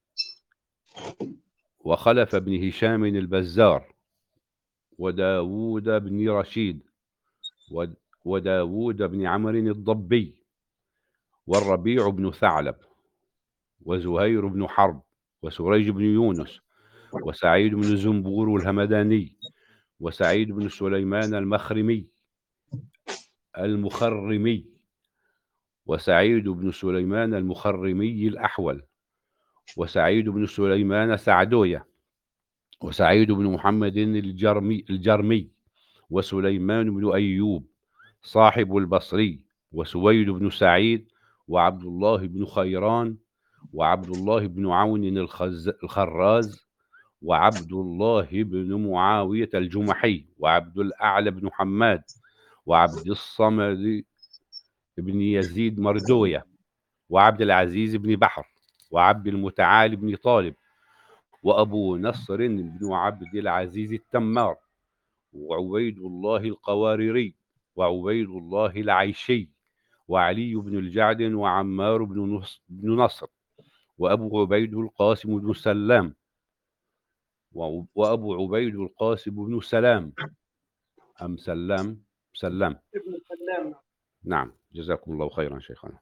وخلف بن هشام البزار وداود بن رشيد ود- وداود بن عمرو الضبي والربيع بن ثعلب وزهير بن حرب وسريج بن يونس وسعيد بن زنبور الهمداني وسعيد بن سليمان المخرمي المخرمي وسعيد بن سليمان المخرمي الأحول وسعيد بن سليمان سعدوية وسعيد بن محمد الجرمي, الجرمي وسليمان بن أيوب صاحب البصري وسويد بن سعيد وعبد الله بن خيران وعبد الله بن عون الخز الخراز وعبد الله بن معاوية الجمحي وعبد الأعلى بن حماد وعبد الصمد بن يزيد مردوية وعبد العزيز بن بحر وعبد المتعالي بن طالب وأبو نصر بن عبد العزيز التمار وعبيد الله القواريري وعبيد الله العيشي وعلي بن الجعد وعمار بن نص- بن نصر وأبو عبيد القاسم بن سلام وأب- وأبو عبيد القاسم بن سلام أم سلام سلام ابن سلام. نعم جزاكم الله خيرا شيخنا.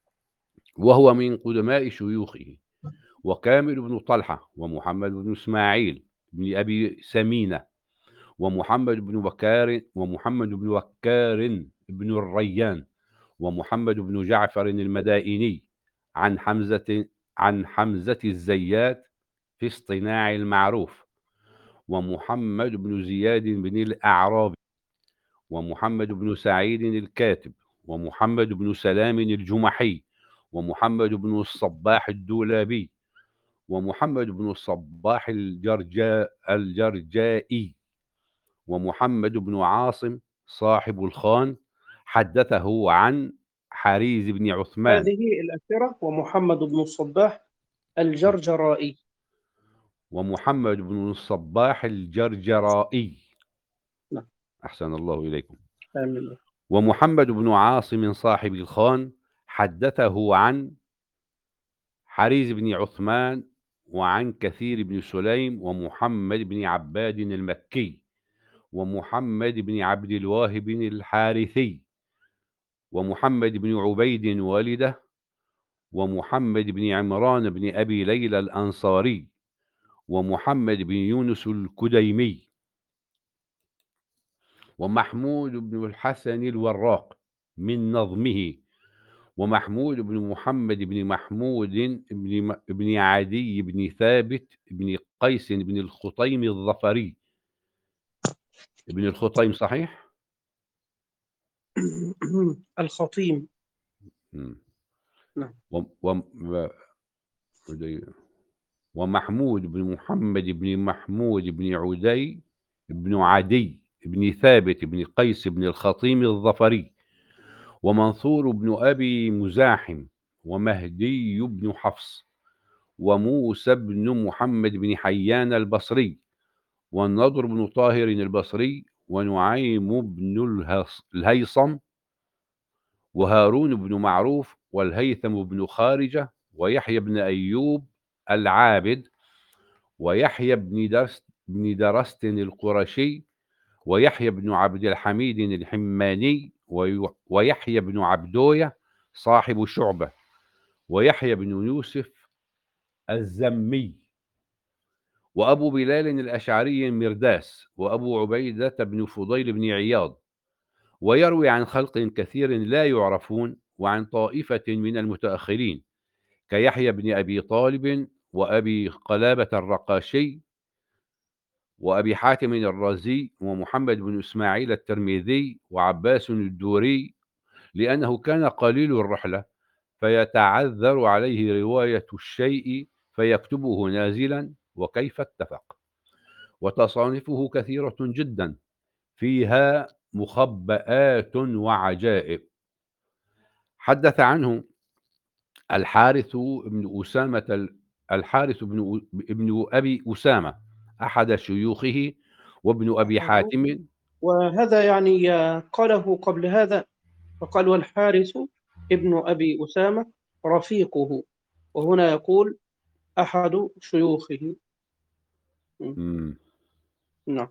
وهو من قدماء شيوخه وكامل بن طلحة ومحمد بن إسماعيل بن أبي سمينة ومحمد بن بكار ومحمد بن بكار بن الريان ومحمد بن جعفر المدائني عن حمزة عن حمزة الزيات في اصطناع المعروف ومحمد بن زياد بن الأعرابي ومحمد بن سعيد الكاتب ومحمد بن سلام الجمحي ومحمد بن الصباح الدولابي ومحمد بن الصباح الجرجاء الجرجائي ومحمد بن عاصم صاحب الخان حدثه عن حريز بن عثمان هذه الأخيرة ومحمد بن الصباح الجرجرائي. ومحمد بن الصباح الجرجرائي نعم. أحسن الله إليكم. آمين. ومحمد بن عاصم صاحب الخان حدثه عن حريز بن عثمان وعن كثير بن سليم ومحمد بن عباد المكي ومحمد بن عبد الواهب الحارثي ومحمد بن عبيد والده ومحمد بن عمران بن أبي ليلى الأنصاري ومحمد بن يونس الكديمي ومحمود بن الحسن الوراق من نظمه ومحمود بن محمد بن محمود بن م- بن عدي بن ثابت بن قيس بن الخطيم الظفري ابن الخطيم صحيح؟ الخطيم. مم. نعم. و... و... و... ومحمود بن محمد بن محمود بن عدي بن عدي بن ثابت بن قيس بن الخطيم الظفري ومنصور بن أبي مزاحم ومهدي بن حفص وموسى بن محمد بن حيان البصري والنضر بن طاهر البصري ونعيم بن الهص- الهيصم وهارون بن معروف والهيثم بن خارجة ويحيى بن أيوب العابد ويحيى بن درست بن درست القرشي ويحيى بن عبد الحميد الحماني وي- ويحيى بن عبدوية صاحب شعبة ويحيى بن يوسف الزمي وأبو بلال الأشعري مرداس وأبو عبيدة بن فضيل بن عياض ويروي عن خلق كثير لا يعرفون وعن طائفة من المتأخرين كيحيى بن أبي طالب وأبي قلابة الرقاشي وأبي حاتم الرازي ومحمد بن إسماعيل الترمذي وعباس الدوري لأنه كان قليل الرحلة فيتعذر عليه رواية الشيء فيكتبه نازلا وكيف اتفق وتصانيفه كثيرة جدا فيها مخبآت وعجائب. حدث عنه الحارث بن أسامة ال- الحارث بن أ- ابن أبي أسامة أحد شيوخه وابن أبي حاتم وهذا يعني آه، قاله قبل هذا، فقال والحارث ابن أبي أسامة رفيقه، وهنا يقول أحد شيوخه. م. مم. نعم.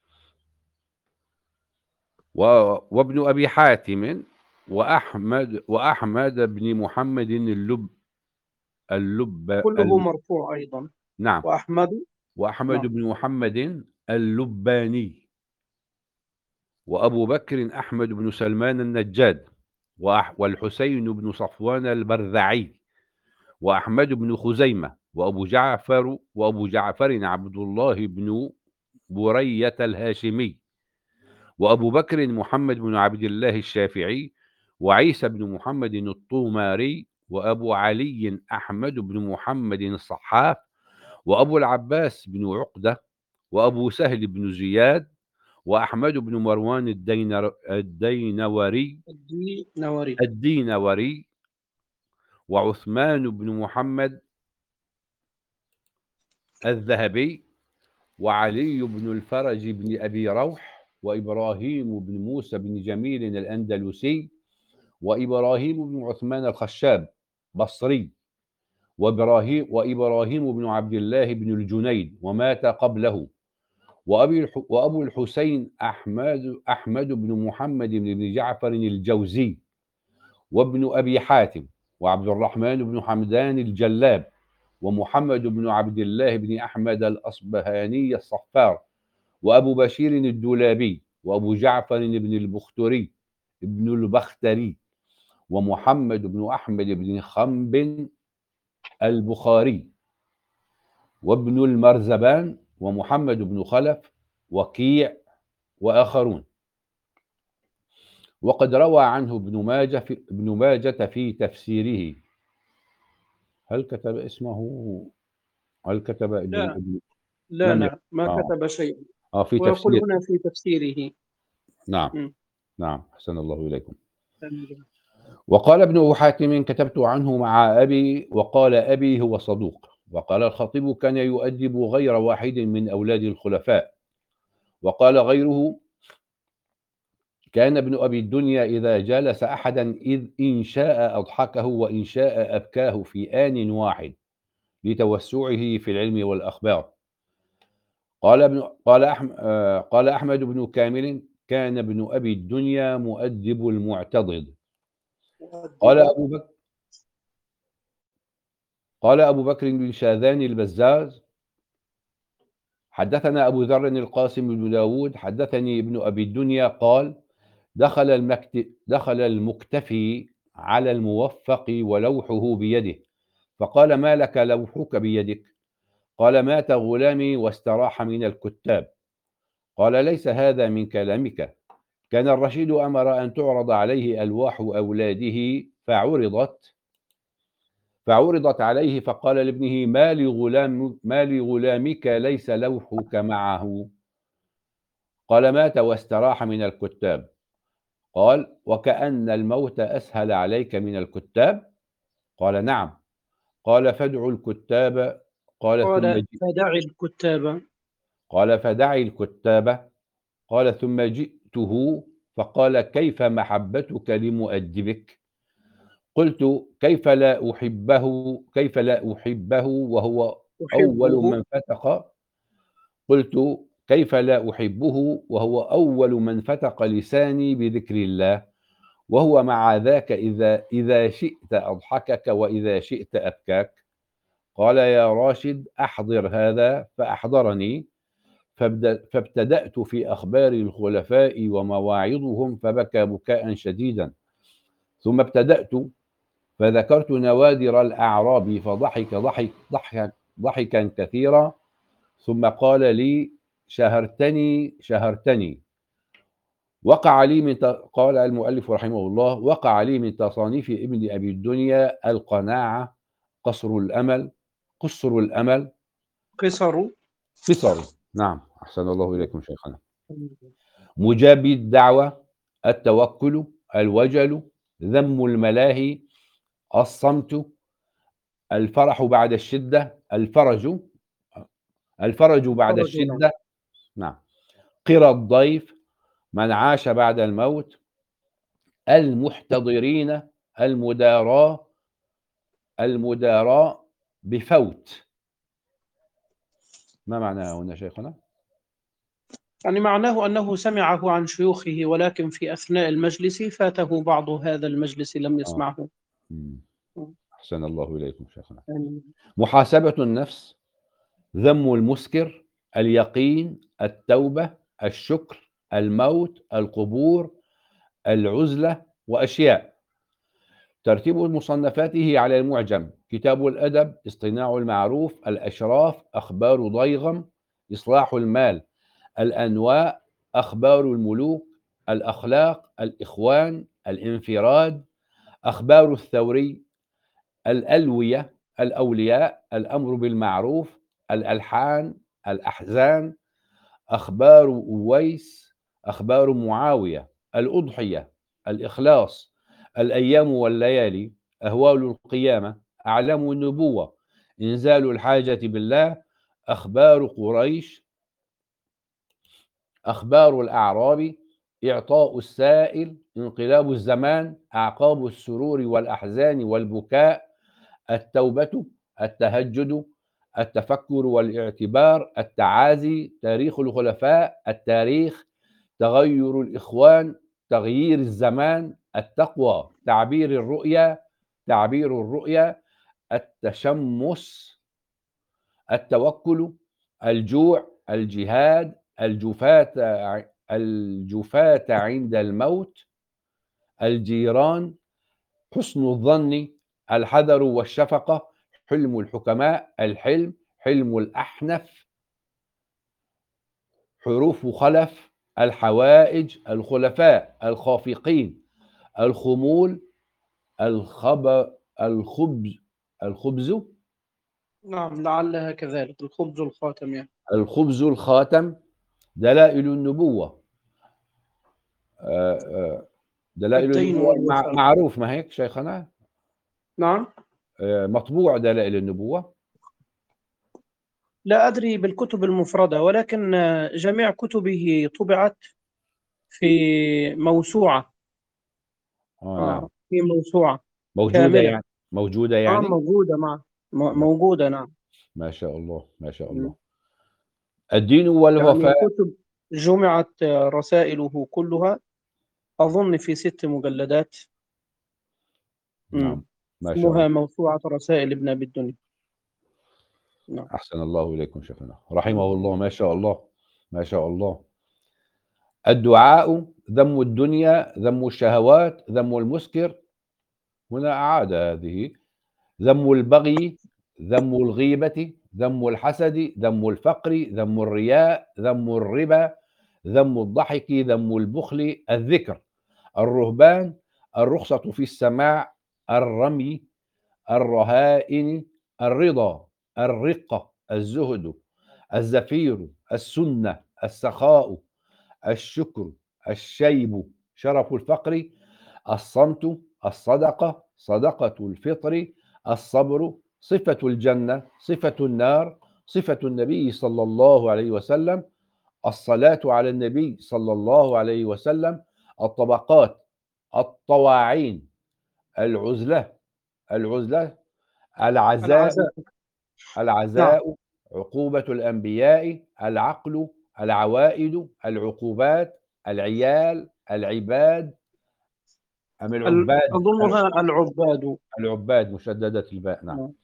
و- وابن أبي حاتم وأحمد وأحمد بن محمد اللب اللب كله ال... مرفوع أيضا. نعم، وأحمد. وأحمد نعم. بن محمد اللباني، وأبو بكر أحمد بن سلمان النجاد، وأح- والحسين بن صفوان البرذعي، وأحمد بن خزيمة، وأبو جعفر وأبو جعفر عبد الله بن برية الهاشمي، وأبو بكر محمد بن عبد الله الشافعي، وعيسى بن محمد الطوماري، وأبو علي أحمد بن محمد الصحاف، وأبو العباس بن عقدة، وأبو سهل بن زياد، وأحمد بن مروان الدينر الدينوري الدينوري. الدينوري، وعثمان بن محمد الذهبي، وعلي بن الفرج بن أبي روح، وإبراهيم بن موسى بن جميل الأندلسي، وإبراهيم بن عثمان الخشاب بصري، وإبراهيم وإبراهيم بن عبد الله بن الجنيد ومات قبله، وأبي الح- وأبو الحسين أحمد أحمد بن محمد بن جعفر الجوزي، وابن أبي حاتم، وعبد الرحمن بن حمدان الجلاب، ومحمد بن عبد الله بن أحمد الأصبهاني الصفار، وأبو بشير الدولابي، وأبو جعفر بن البختري ابن البختري، ومحمد بن أحمد بن خنب البخاري، وابن المرزبان، ومحمد بن خلف، وكيع، وآخرون. وقد روى عنه ابن ماجه في ابن ماجة في تفسيره. هل كتب اسمه؟ هل كتب ابن لا ابن لا لم يكتب. لا، ما اه كتب شيء. اه في ويقول تفسير. هنا في تفسيره. نعم م. نعم، أحسن الله إليكم. وقال ابن أبي حاتم كتبت عنه مع أبي، وقال أبي هو صدوق. وقال الخطيب كان يؤدب غير واحد من أولاد الخلفاء. وقال غيره كان ابن أبي الدنيا إذا جالس أحدا إذ إن شاء أضحكه وإن شاء أبكاه في آن واحد لتوسعه في العلم والأخبار. قال ابن قال أحمد آه قال أحمد بن كامل كان ابن أبي الدنيا مؤدب المعتضد. قال أبو بكر قال أبو بكر بن شاذان البزاز حدثنا أبو ذر القاسم بن داود حدثني ابن أبي الدنيا قال دخل المكت... دخل المكتفي على الموفق ولوحه بيده، فقال ما لك لوحك بيدك؟ قال مات غلامي واستراح من الكتاب. قال ليس هذا من كلامك. كان الرشيد أمر أن تعرض عليه ألواح أولاده فعرضت فعرضت عليه، فقال لابنه ما لغلام ما لغلامك ليس لوحك معه؟ قال مات واستراح من الكتاب. قال وكأن الموت أسهل عليك من الكتاب؟ قال نعم. قال فادعوا الكتاب. قال ثم قال جئ فدع الكتاب. قال فدعي الكتاب. قال ثم جئته فقال كيف محبتك لمؤدبك؟ قلت كيف لا أحبه كيف لا أحبه وهو أول أحبه. من فتق قلت كيف لا أحبه وهو أول من فتق لساني بذكر الله، وهو مع ذاك إذا إذا شئت أضحكك وإذا شئت أبكاك. قال يا راشد أحضر هذا، فأحضرني فابد- فابتدأت في أخبار الخلفاء ومواعظهم فبكى بكاء شديدا، ثم ابتدأت فذكرت نوادر الأعراب فضحك ضحك ضحكا ضحكا كثيرا، ثم قال لي شهرتني شهرتني وقع لي من ت... قال المؤلف رحمه الله وقع لي من تصانيف ابن أبي الدنيا القناعة، قصر الأمل قصر الأمل قصر. قصر نعم، أحسن الله إليكم شيخنا. مجاب الدعوة، التوكل، الوجل، ذم الملاهي، الصمت، الفرح بعد الشدة، الفرج الفرج بعد فرج. نعم. الشدة. نعم. قرى الضيف، من عاش بعد الموت، المحتضرين، المداراة المداراة بفوت. ما معناها هنا شيخنا؟ يعني معناه أنه سمعه عن شيوخه ولكن في أثناء المجلس فاته بعض هذا المجلس لم آه. يسمعه. مم. أحسن الله إليكم شيخنا. يعني محاسبة النفس، ذم المسكر، اليقين، التوبة، الشكر، الموت، القبور، العزلة، وأشياء. ترتيب مصنفاته على المعجم: كتاب الأدب، اصطناع المعروف، الأشراف، أخبار ضيغم، إصلاح المال، الأنواء، أخبار الملوك، الأخلاق، الإخوان، الانفراد، أخبار الثوري، الألوية، الأولياء، الأمر بالمعروف، الألحان، الأحزان، أخبار أويس، أخبار معاوية، الأضحية، الإخلاص، الأيام والليالي، أهوال القيامة، أعلام النبوة، إنزال الحاجة بالله، أخبار قريش، أخبار الأعراب، إعطاء السائل، انقلاب الزمان، أعقاب السرور والأحزان والبكاء، التوبة، التهجد، التفكر والاعتبار، التعازي، تاريخ الخلفاء، التاريخ، تغير الإخوان، تغيير الزمان، التقوى، تعبير الرؤيا، تعبير الرؤيا، التشمس، التوكل، الجوع، الجهاد، الجفاة الجفاة عند الموت، الجيران، حسن الظن، الحذر والشفقة، حلم الحكماء، الحلم، حلم الأحنف، حروف خلف، الحوائج، الخلفاء، الخافقين، الخمول، الخب الخبز الخبز نعم لعلها كذلك، الخبز الخاتم يعني. الخبز الخاتم، دلائل النبوة. آه، آه، دلائل الدين النبوة مع- والوفاء. معروف، ما هيك شيخنا؟ نعم آه، مطبوع دلائل النبوة. لا أدري بالكتب المفردة، ولكن آه، جميع كتبه طبعت في موسوعة. اه نعم، آه في موسوعة موجودة كاملة. يعني، موجودة آه يعني. موجودة مع م- موجودة نعم. ما شاء الله، ما شاء م. الله. الدين يعني والوفاء. كتب جمعت آه، رسائله كلها أظن في ست مجلدات. م. نعم، ما شاء الله. اسمها موسوعة رسائل ابن أبي الدنيا. نعم. أحسن الله إليكم شيخنا، رحمه الله، ما شاء الله، ما شاء الله. الدعاء، ذم الدنيا، ذم الشهوات، ذم المسكر. هنا أعاد هذه: ذم البغي، ذم الغيبة، ذم الحسد، ذم الفقر، ذم الرياء، ذم الربا، ذم الضحك، ذم البخل، الذكر، الرهبان، الرخصة في السماع، الرمي، الرهائن، الرضا، الرقة، الزهد، الزفير، السنة، السخاء، الشكر، الشيب، شرف الفقر، الصمت، الصدقة، صدقة الفطر، الصبر، صفة الجنة، صفة النار، صفة النبي صلى الله عليه وسلم، الصلاة على النبي صلى الله عليه وسلم، الطبقات، الطواعين، العزلة العزلة العزاء العزاء. نعم. العزاء، عقوبة الأنبياء، العقل، العوائد، العقوبات، العيال، العباد، أم ال- العباد؟ أظنها العباد. العباد مشددة الباء، نعم. نعم.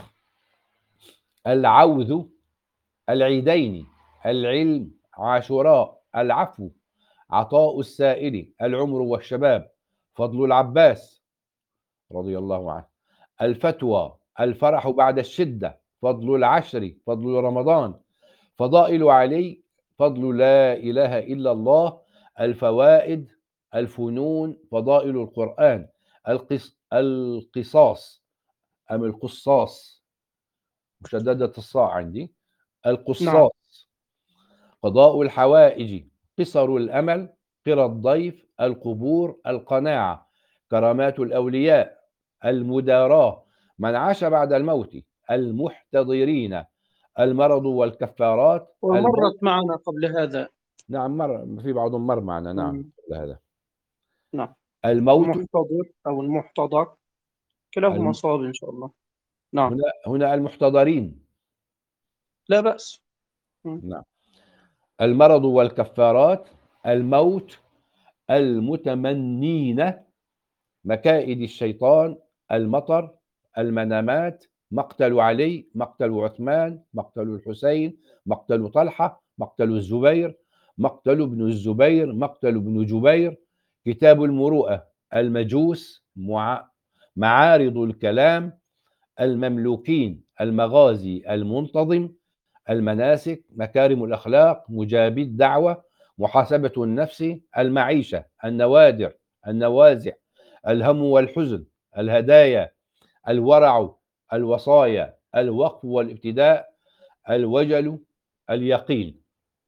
العوذ، العيدين، العلم، عاشوراء، العفو، عطاء السائل، العمر والشباب، فضل العباس رضي الله عنه، الفتوى، الفرح بعد الشدة، فضل العشر، فضل رمضان، فضائل علي، فضل لا إله إلا الله، الفوائد، الفنون، فضائل القرآن، القص القصاص أم القصاص، مشددة الصاء عندي، نعم. القصاص، قضاء الحوائج، قصر الأمل، قرى الضيف، القبور، القناعة، كرامات الأولياء، المداراة، من عاش بعد الموت، المحتضرين، المرض والكفارات، الموت. ومرت معنا قبل هذا نعم مر في بعضهم مر معنا نعم مم. هذا. نعم. الموت المحتضر أو المحتضر كلاهما الم... صواب إن شاء الله. نعم. هنا هنا المحتضرين. لا بأس. مم. نعم. المرض والكفارات. الموت، المتمنين، مكائد الشيطان، المطر، المنامات، مقتل علي، مقتل عثمان، مقتل الحسين، مقتل طلحة، مقتل الزبير، مقتل ابن الزبير، مقتل ابن جبير، كتاب المروءة، المجوس، مع... معارض الكلام، المملوكين، المغازي، المنتظم، المناسك، مكارم الأخلاق، مجابي الدعوة، محاسبة النفس، المعيشة، النوادر، النوازع، الهم والحزن، الهدايا، الورع، الوصايا، الوقف والابتداء، الوجل، اليقين.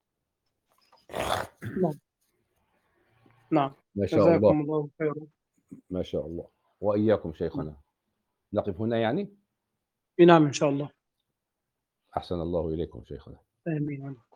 نعم. نعم. ما شاء الله. جزاكم الله خيرا. ما شاء الله. وإياكم شيخنا. نقف هنا يعني. نعم إن شاء الله. أحسن الله إليكم شيخنا. آمين.